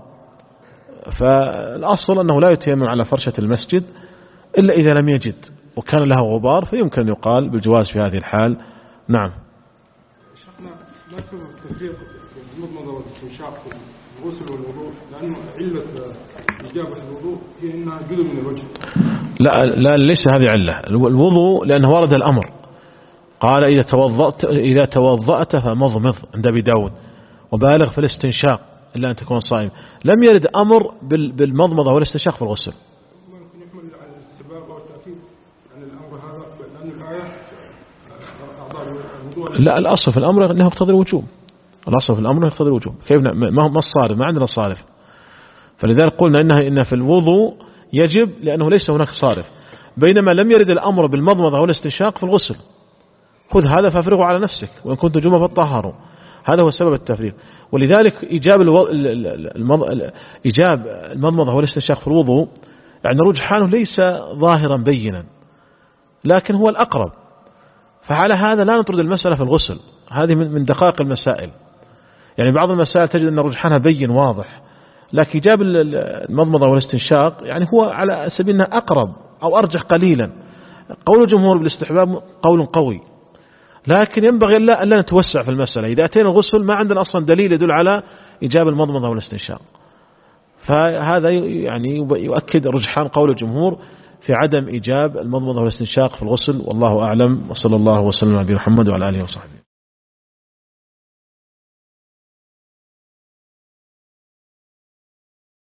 فالأصل أنه لا يتيمم على فرشة المسجد إلا إذا لم يجد وكان لها غبار، فيمكن أن يقال بالجواز في هذه الحال. نعم. شيخنا ما سبب التفريق بين المضمضة والاستنشاق في الغسل والوضوء؟ لأنه علة إجابة الوضوء هي إنها جزء من الوجه. لا لا ليس هذه علة الوضوء، لأنه ورد الأمر قال إذا توضأت إذا توضأت فمضمض عند أبي داود وبالغ في الاستنشاق إلا أن تكون صائم. لم يرد أمر بالمضمضة والاستنشاق في الغسل. ممكن يحمل على الاستباب أو التأكيد عن الأمر هذا، لأن الآية أعضاء الوضوء. لا، الأصل في الأمر أنه يقتضي الوجوب، الأصل في الأمر يقتضي الوجوب. كيف ما ما الصارف؟ ما عندنا صارف، فلذلك قلنا إنها إن في الوضوء يجب لأنه ليس هناك صارف، بينما لم يرد الأمر بالمضمضة والاستنشاق في الغسل. خذ هذا فافرغوا على نفسك وإن كنت جمع فطهروا، هذا هو سبب التفريق. ولذلك إيجاب الو... المض... إيجاب المضمضة والاستنشاق في الوضوء يعني رجحانه ليس ظاهرا بينا، لكن هو الأقرب. فعلى هذا لا نطرد المسألة في الغسل، هذه من دقائق المسائل. يعني بعض المسائل تجد أن رجحانها بين واضح، لكن إيجاب المضمضة والاستنشاق يعني هو على سبيل أنه أقرب أو أرجح قليلا. قول الجمهور بالاستحباب قول قوي، لكن ينبغي أن لا نتوسع في المسألة. إذا أتينا الغسل ما عندنا أصلا دليل يدل على إيجاب المضمضة والاستنشاق، فهذا يعني يؤكد رجحان قول الجمهور في عدم إيجاب المضمضة والاستنشاق في الغسل. والله أعلم، وصلى الله وسلم على محمد وعلى آله وصحبه.